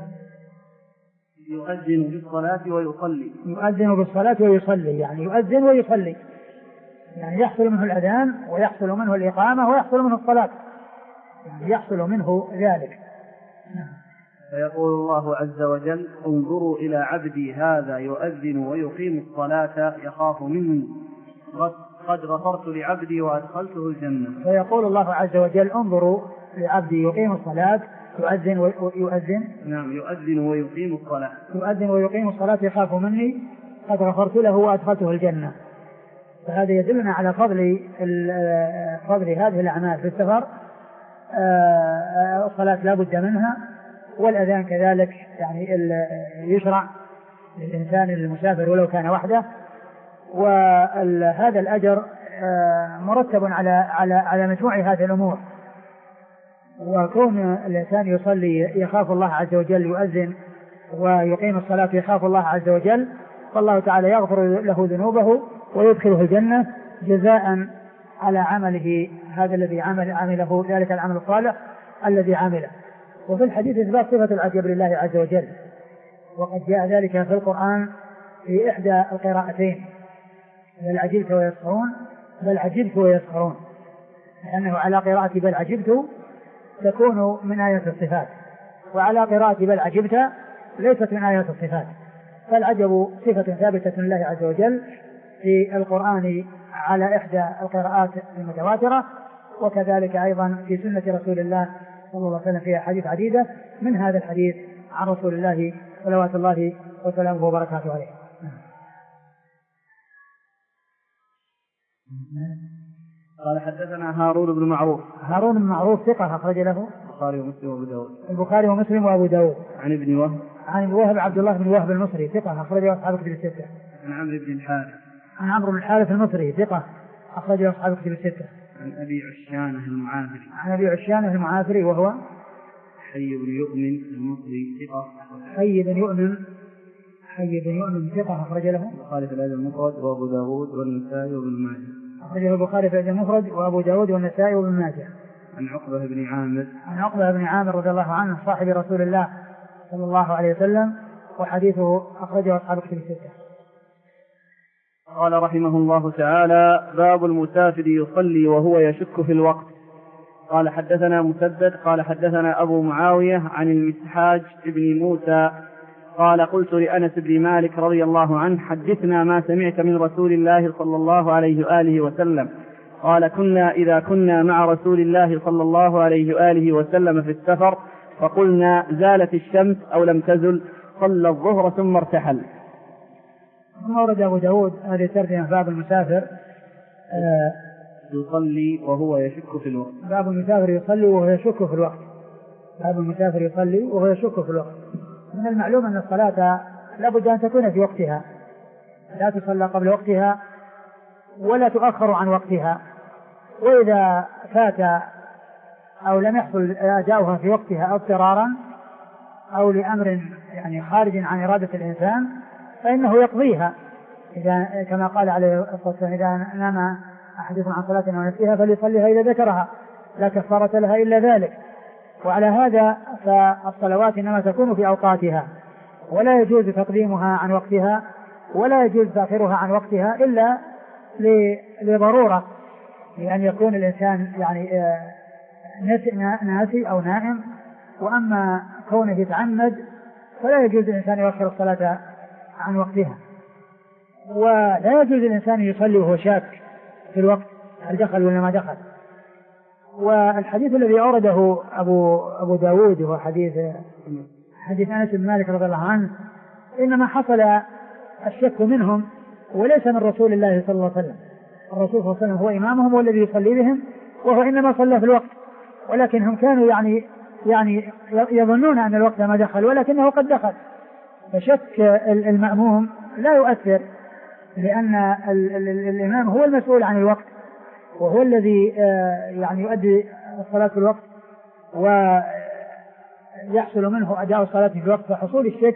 S1: يؤذن بالصلاة ويصلي.
S2: يؤذن بالصلاة ويصلي يعني يؤذن ويصلي، يعني يحصل منه الأذان ويحصل منه الإقامة ويحصل منه الصلاة، يعني يحصل منه ذلك.
S1: فيقول الله عز وجل: انظروا إلى عبدي هذا يؤذن ويقيم الصلاة يخاف مني قد غفرت لعبدي وأدخلته الجنة.
S2: فيقول الله عز وجل: انظروا لعبدي يقيم الصلاة يؤذن ويؤذن
S1: نعم يؤذن ويقيم الصلاة
S2: يؤذن ويقيم الصلاة يخاف مني قد غفرت له وأدخلته الجنة. فهذا يدلنا على فضل فضل هذه الأعمال في السفر. الصلاة لا بد منها، والأذان كذلك يعني يشرع للإنسان المسافر ولو كان وحده. وهذا الأجر مرتب على على على مجموع هذه الأمور. وكون الإنسان يصلي يخاف الله عز وجل يؤذن ويقيم الصلاة يخاف الله عز وجل، فالله تعالى يغفر له ذنوبه ويدخله الجنة جزاء على عمله هذا الذي عمل عمله ذلك العمل الصالح الذي عمله. وفي الحديث إثبات صفة العجب لله عز وجل، وقد جاء ذلك في القرآن في إحدى القراءتين: بل عجبت ويسخرون بل عجبت ويسخرون، لأنه على قراءة بل عجبت تكون من آيات الصفات، وعلى قراءة بل عجبت ليست من آيات الصفات. فالعجب صفة ثابتة لله عز وجل في القرآن على إحدى القراءات المتواترة، وكذلك أيضا في سنة رسول الله صلى الله عليه وسلم فيها حديث عديدة، من هذا الحديث عن رسول الله صلوات الله وسلامه وبركاته عليه.
S1: قال حدثنا هارون بن معروف.
S2: هارون بن معروف ثقة أخرج له
S1: البخاري ومسلم وأبو داود.
S2: البخاري ومسلم وأبو داود.
S1: عن ابن وهب
S2: عن ابن وهب عبد الله بن وهب المصري ثقة أخرجه أصحاب كتب الستة.
S1: عن عمرو بن الحارث
S2: عن عمرو بن الحارث المصري ثقة أخرجه أصحاب كتب الستة.
S1: عن أبي عشانة المعافري
S2: عن أبي عشانة المعافري وهو
S1: حي بن يؤمن المصري ثقة.
S2: حي بن يؤمن حي بن يؤمن ثقة أخرج له
S1: البخاري في الأدب المفرد وأبو داود والنسائي وابن ماجه.
S2: أخرجه البخاري في الأدب المفرد وأبو داود والنسائي وابن ماجه.
S1: عن عقبة بن عامر
S2: عن عقبة بن عامر رضي الله عنه صاحب رسول الله صلى الله عليه وسلم، وحديثه أخرجه أصحاب الكتب الستة.
S1: قال رحمه الله تعالى: باب المسافر يصلي وهو يشك في الوقت. قال حدثنا مسدد قال حدثنا أبو معاوية عن المسحاج بن موسى قال: قلت لأنس بن مالك رضي الله عنه: حدثنا ما سمعت من رسول الله صلى الله عليه وآله وسلم. قال: كنا إذا كنا مع رسول الله صلى الله عليه وآله وسلم في السفر فقلنا: زالت الشمس أو لم تزل، صلى الظهر ثم ارتحل.
S2: ثم ورد أبو داود هذه الترجمة: باب المسافر
S1: آه يصلي وهو يشك في الوقت.
S2: باب المسافر يصلي وهو يشك في الوقت. باب المسافر يصلي وهو يشك في الوقت. من المعلوم أن الصلاة لابد أن تكون في وقتها، لا تصلى قبل وقتها ولا تؤخر عن وقتها، وإذا فات أو لم يحصل أداؤها في وقتها اضطرارا أو لأمر يعني خارج عن إرادة الإنسان فإنه يقضيها، إذا كما قال عليه الصلاة والسلام: إذا نام أحدكم عن صلاة ونسيها فليصليها إذا ذكرها، لا كفارة لها إلا ذلك. وعلى هذا فالصلوات إنما تكون في أوقاتها، ولا يجوز تقديمها عن وقتها ولا يجوز تأخيرها عن وقتها إلا لضرورة، لأن يكون الإنسان يعني ناسي أو نائم. وأما كونه يتعمد فلا يجوز الإنسان يؤخر الصلاة عن وقتها، ولا يجوز الإنسان يصلي وهو شاك في الوقت هل دخل ولا ما دخل. والحديث الذي أورده أبو, أبو داود هو حديث حديث أنس بن مالك رضي الله عنه، إنما حصل الشك منهم وليس من رسول الله صلى الله عليه وسلم. الرسول صلى الله عليه وسلم هو إمامهم والذي يصلي بهم، وهو إنما صلى في الوقت، ولكنهم كانوا يعني يعني يظنون أن الوقت ما دخل ولكنه قد دخل. فشك المأموم لا يؤثر، لأن الإمام هو المسؤول عن الوقت وهو الذي يعني يؤدي الصلاة في الوقت ويحصل منه أداء الصلاة في الوقت، فحصول الشك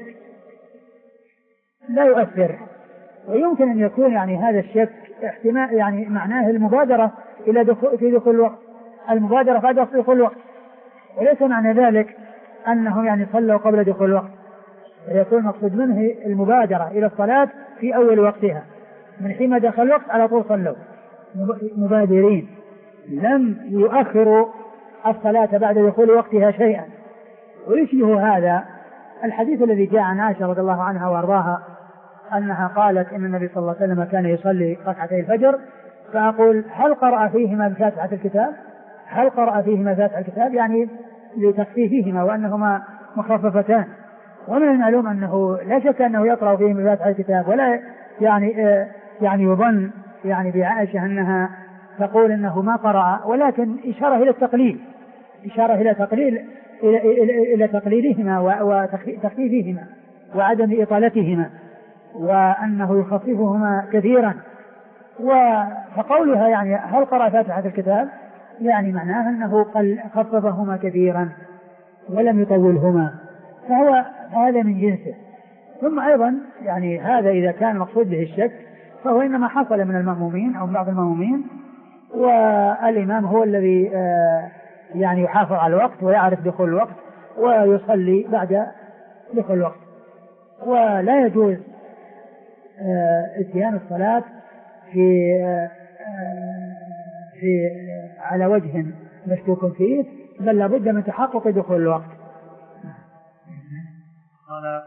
S2: لا يؤثر. ويمكن أن يكون يعني هذا الشك احتمال يعني معناه المبادرة إلى دخول في دخول الوقت، المبادرة بعد دخول الوقت، وليس معنى ذلك أنهم يعني صلوا قبل دخول الوقت، ويكون مقصود منه المبادرة إلى الصلاة في أول وقتها، من حين دخل الوقت على طول صلوا مبادرين، لم يؤخروا الصلاة بعد دخول وقتها شيئا. ويشبه هذا الحديث الذي جاء عن عائشة رضي الله عنها وارضاها أنها قالت إن النبي صلى الله عليه وسلم كان يصلي ركعتي الفجر، فأقول: هل قرأ فيهما بفاتحة الكتاب؟ هل قرأ فيهما بفاتحة الكتاب؟ يعني لتخفيفهما وأنهما مخففتان. ومن المعلوم أنه لا شك أنه يقرأ فيهما بفاتحة الكتاب، ولا يعني آه يعني يظن يعني بعائشة أنها تقول إنه ما قرأ، ولكن إشارة إلى التقليل، إشارة إلى تقليل إلى, إلى, إلى تقليلهما وتخفيفهما وعدم إطالتهما، وأنه يخففهما كثيرا. فقولها يعني هل قرأ فاتحة الكتاب يعني معناه أنه قل خففهما كثيرا ولم يطولهما، فهو هذا من جنسه. ثم أيضا يعني هذا إذا كان مقصود به الشك فهو إنما حصل من المأمومين أو من بعض المأمومين، والإمام هو الذي يعني يحافظ على الوقت ويعرف دخول الوقت ويصلي بعد دخول الوقت. ولا يجوز اتيان الصلاة في في على وجه مشكوك فيه، بل لابد من تحقق دخول الوقت.
S1: قال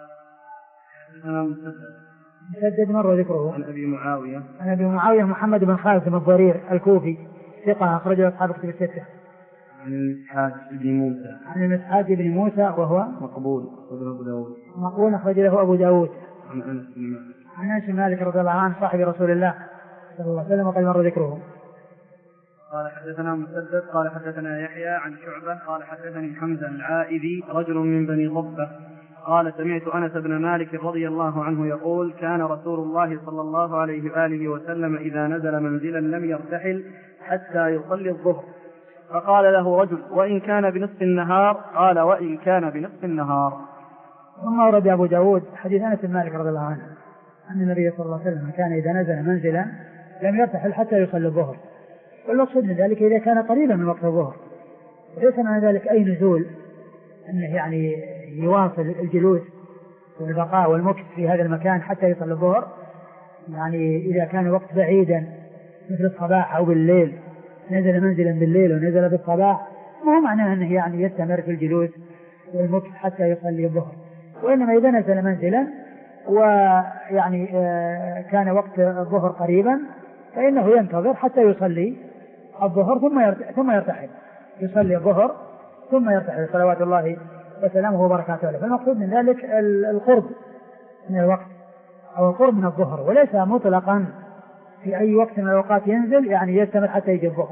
S2: مسدد مر ذكره
S1: عن أبي معاوية
S2: عن أبي معاوية محمد بن خالد بن الضرير الكوفي ثقة أخرجه أصحاب كتب الستة.
S1: عن المسحاج بن موسى
S2: عن المسحاج بن موسى وهو
S1: مقبول أخرجه أبو داود
S2: مقبول أخرج له أبو داود.
S1: عن أنس بن مالك
S2: عن أنس بن مالك رضي الله عنه صاحب رسول الله صلى الله عليه وسلم وقد مر ذكره.
S1: قال حدثنا مسدد قال حدثنا يحيى عن شعبة قال حدثني حمزة العائذي رجل من بني ضبة قال: سمعت أنس بن مالك رضي الله عنه يقول: كان رسول الله صلى الله عليه وآله وسلم إذا نزل منزلا لم يرتحل حتى يصلي الظهر، فقال له رجل: وإن كان بنصف النهار؟ قال: وإن كان بنصف النهار.
S2: ثم ورد أبو داود حديث أنس بن مالك رضي الله عنه أن النبي صلى الله عليه وسلم كان إذا نزل منزلا لم يرتحل حتى يصلي الظهر، والمقصود من ذلك إذا كان قريبا من وقت الظهر، وليس معنى ذلك أي نزول أنه يعني يواصل الجلوس والبقاء والمكث في هذا المكان حتى يصل الظهر، يعني إذا كان وقت بعيدا مثل الصباح أو بالليل، نزل منزلا بالليل ونزل بالصباح، ما هو معناه أنه يعني يستمر في الجلوس والمكث حتى يصلي الظهر. وإنما إذا نزل منزلا ويعني كان وقت الظهر قريبا فإنه ينتظر حتى يصلي الظهر ثم ثم يرتحل، يصلي الظهر ثم يرتحل صلوات الله وسلامه وبركاته عليه. فالمقصود من ذلك القرب من الوقت أو القرب من الظهر، وليس مطلقا في أي وقت من الأوقات ينزل يعني يستمر حتى يجي الظهر.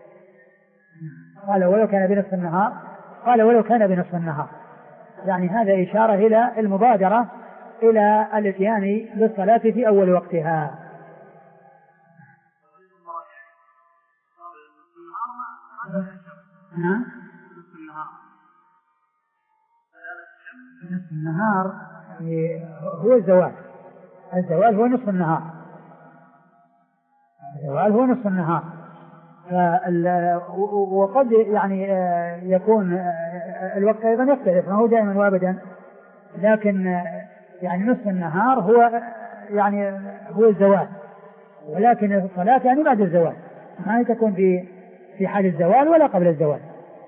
S2: قال ولو كان بنصف النهار، قال ولو كان بنصف النهار، يعني هذا إشارة إلى المبادرة إلى الاتيان بالصلاة في أول وقتها. نعم نصف النهار هو الزوال، الزوال هو نصف النهار، الزوال هو نصف النهار. وقد يعني يكون الوقت أيضا يختلف، ما هو دائما وابدا، لكن يعني نصف النهار هو يعني هو الزوال، ولكن الصلاة يعني بعد الزوال، ما تكون في في حال الزوال ولا قبل الزوال.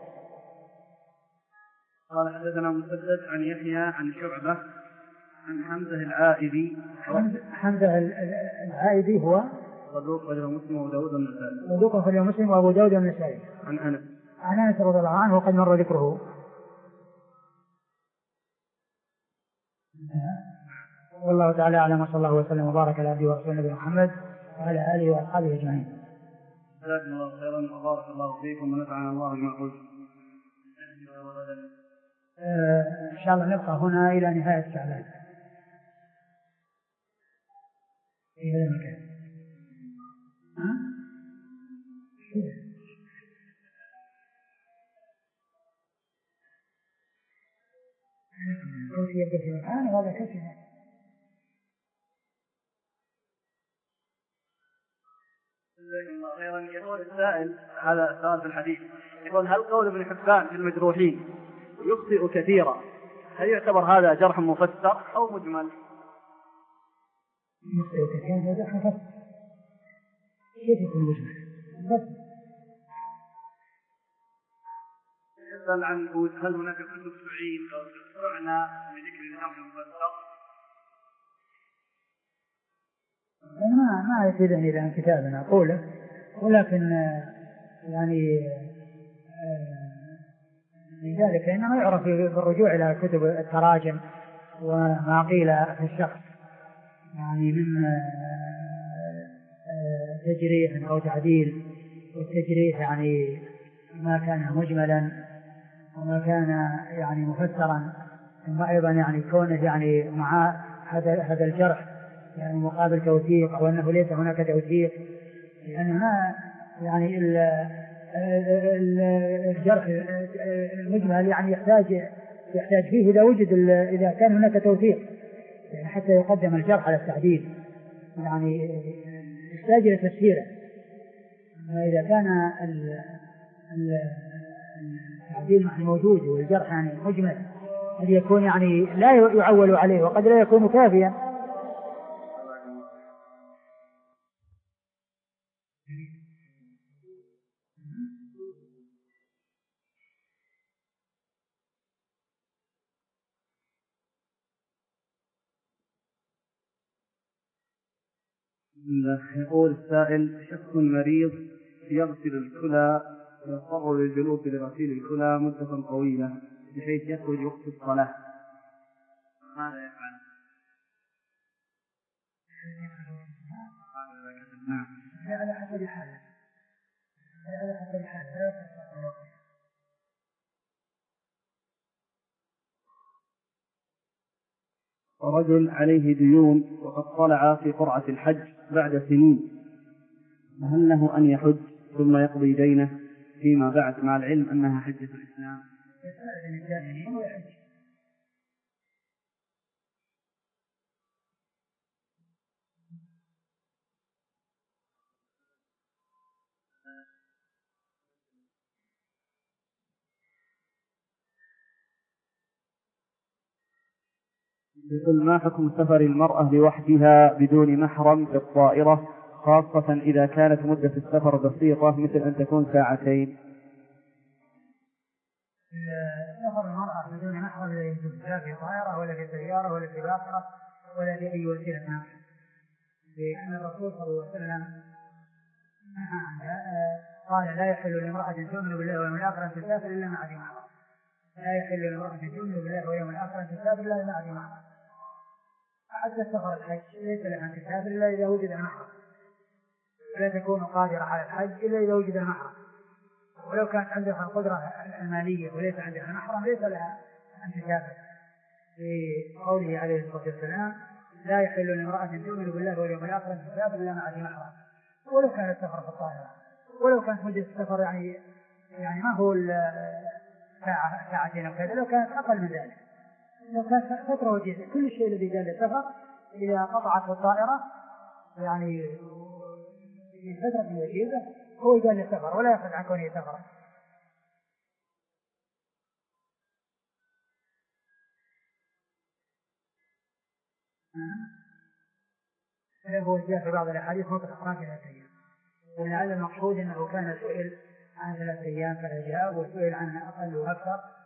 S1: قال حدثنا مسدد عن يحيى عن شعبة عن حمزة العائدي.
S2: حمزة العائدي هو
S1: صدوق أخرجه مسلم وأبو داود والنسائي.
S2: صدوق أخرجه مسلم وأبو داود والنسائي.
S1: عن أنس
S2: عن أنس رضي الله عنه وقد مر ذكره. والله تعالى أعلم، وصلى الله وسلم وبارك على عبده ورسوله نبينا محمد وعلى آله وأصحابه أجمعين.
S1: جزاكم الله خيرا وبارك الله فيكم ونفعنا الله بما قلت.
S2: إن شاء الله نبقى هنا إلى نهاية شعبان. إلى المكان. كيف يبدأ في مكان وهذا كيف
S1: خيرا. يقول السائل، هذا سؤال في الحديث، يقول هل قول ابن حبان في المجروحين يخطئ كثيرا، هل يعتبر هذا جرح مفسر أو مجمل؟
S2: يخطئ كثيرا هذا جرح مفسر. كيف يكون مجمل؟ مفسر.
S1: يسأل عن هل هناك كتب تعين أو تعنى بذكر الجرح المفسر؟
S2: ما ما يفيدني إذا عن كتابنا أقوله، ولكن يعني لذلك إنما يعرف بالرجوع إلى كتب التراجم وما قيل في الشخص يعني من تجريح أو تعديل. والتجريح يعني ما كان مجملا وما كان يعني مفسرا، ثم أيضا يعني كونه يعني مع هذا هذا الجرح يعني مقابل توثيق أو أنه ليس هناك توثيق، لأن ما يعني الجرح المجمل يعني يحتاج يحتاج فيه إذا وجد إذا كان هناك توثيق يعني حتى يقدم الجرح على التعديل، يعني يحتاج إلى تفسيره. إذا كان التعديل موجود والجرح يعني مجمل قد يكون يعني لا يعول عليه وقد لا يكون كافيا.
S1: يقول السائل شخص مريض يغسل الكلى ويضطر للجلوس لغسيل الكلى مدة طويلة بحيث يخرج وقت الصلاة، ماذا يفعل؟ نعم.
S2: على حسب حاله، على حسب حاله.
S1: ورجل عليه ديون وقد طلع في قرعة الحج بعد سنين، هل له أن يحج ثم يقضي دينه فيما بعد مع العلم أنها حجة الإسلام؟ يقول ما حكم سفر المرأة لوحدها بدون محرم في الطائرة، خاصة إذا كانت مدة السفر بسيطة مثل أن تكون ساعتين؟
S2: سفر المرأة بدون محرم لا يجوز لا في طائرة ولا في سيارة ولا في باخرة ولا في أي وسيلة نقل، لأن الرسول صلى الله عليه وسلم قال لا يحل لامرأة تؤمن بالله واليوم الآخر أن تسافر إلا مع ذي محرم. لا يحل لامرأة تؤمن بالله واليوم الآخر أن تسافر إلا مع ذي محرم. حتى سفر الحج ليس لها أن تسافر إلا إذا وجد المحرم، لا تكون قادرة على الحج إلا إذا وجد المحرم، ولو كانت عندها القدرة المالية وليس عندها المحرم ليس لها أن تسافر، في قوله عليه الصلاة والسلام لا يحل لامرأة تؤمن بالله واليوم الآخر أن تسافر إلا مع ذي محرم، ولو كان السفر في الطائرة، ولو كانت مدة السفر يعني يعني ما هو ساعة ساعتين أو كذا، لو كانت أقل من ذلك، لو كانت فترة وجيزة. كل الشيء الذي جاء للسفر إذا قطعت الطائرة يعني في فترة وجيزة هو جاء للسفر ولا يأخذ عن كونه سفرا. هو جاء في بعض الأحاديث مطلق ما ثلاث أيام، ولعل المقصود أنه كان سئل عن ثلاث أيام فلا جاء، وسئل عن أقل وأكثر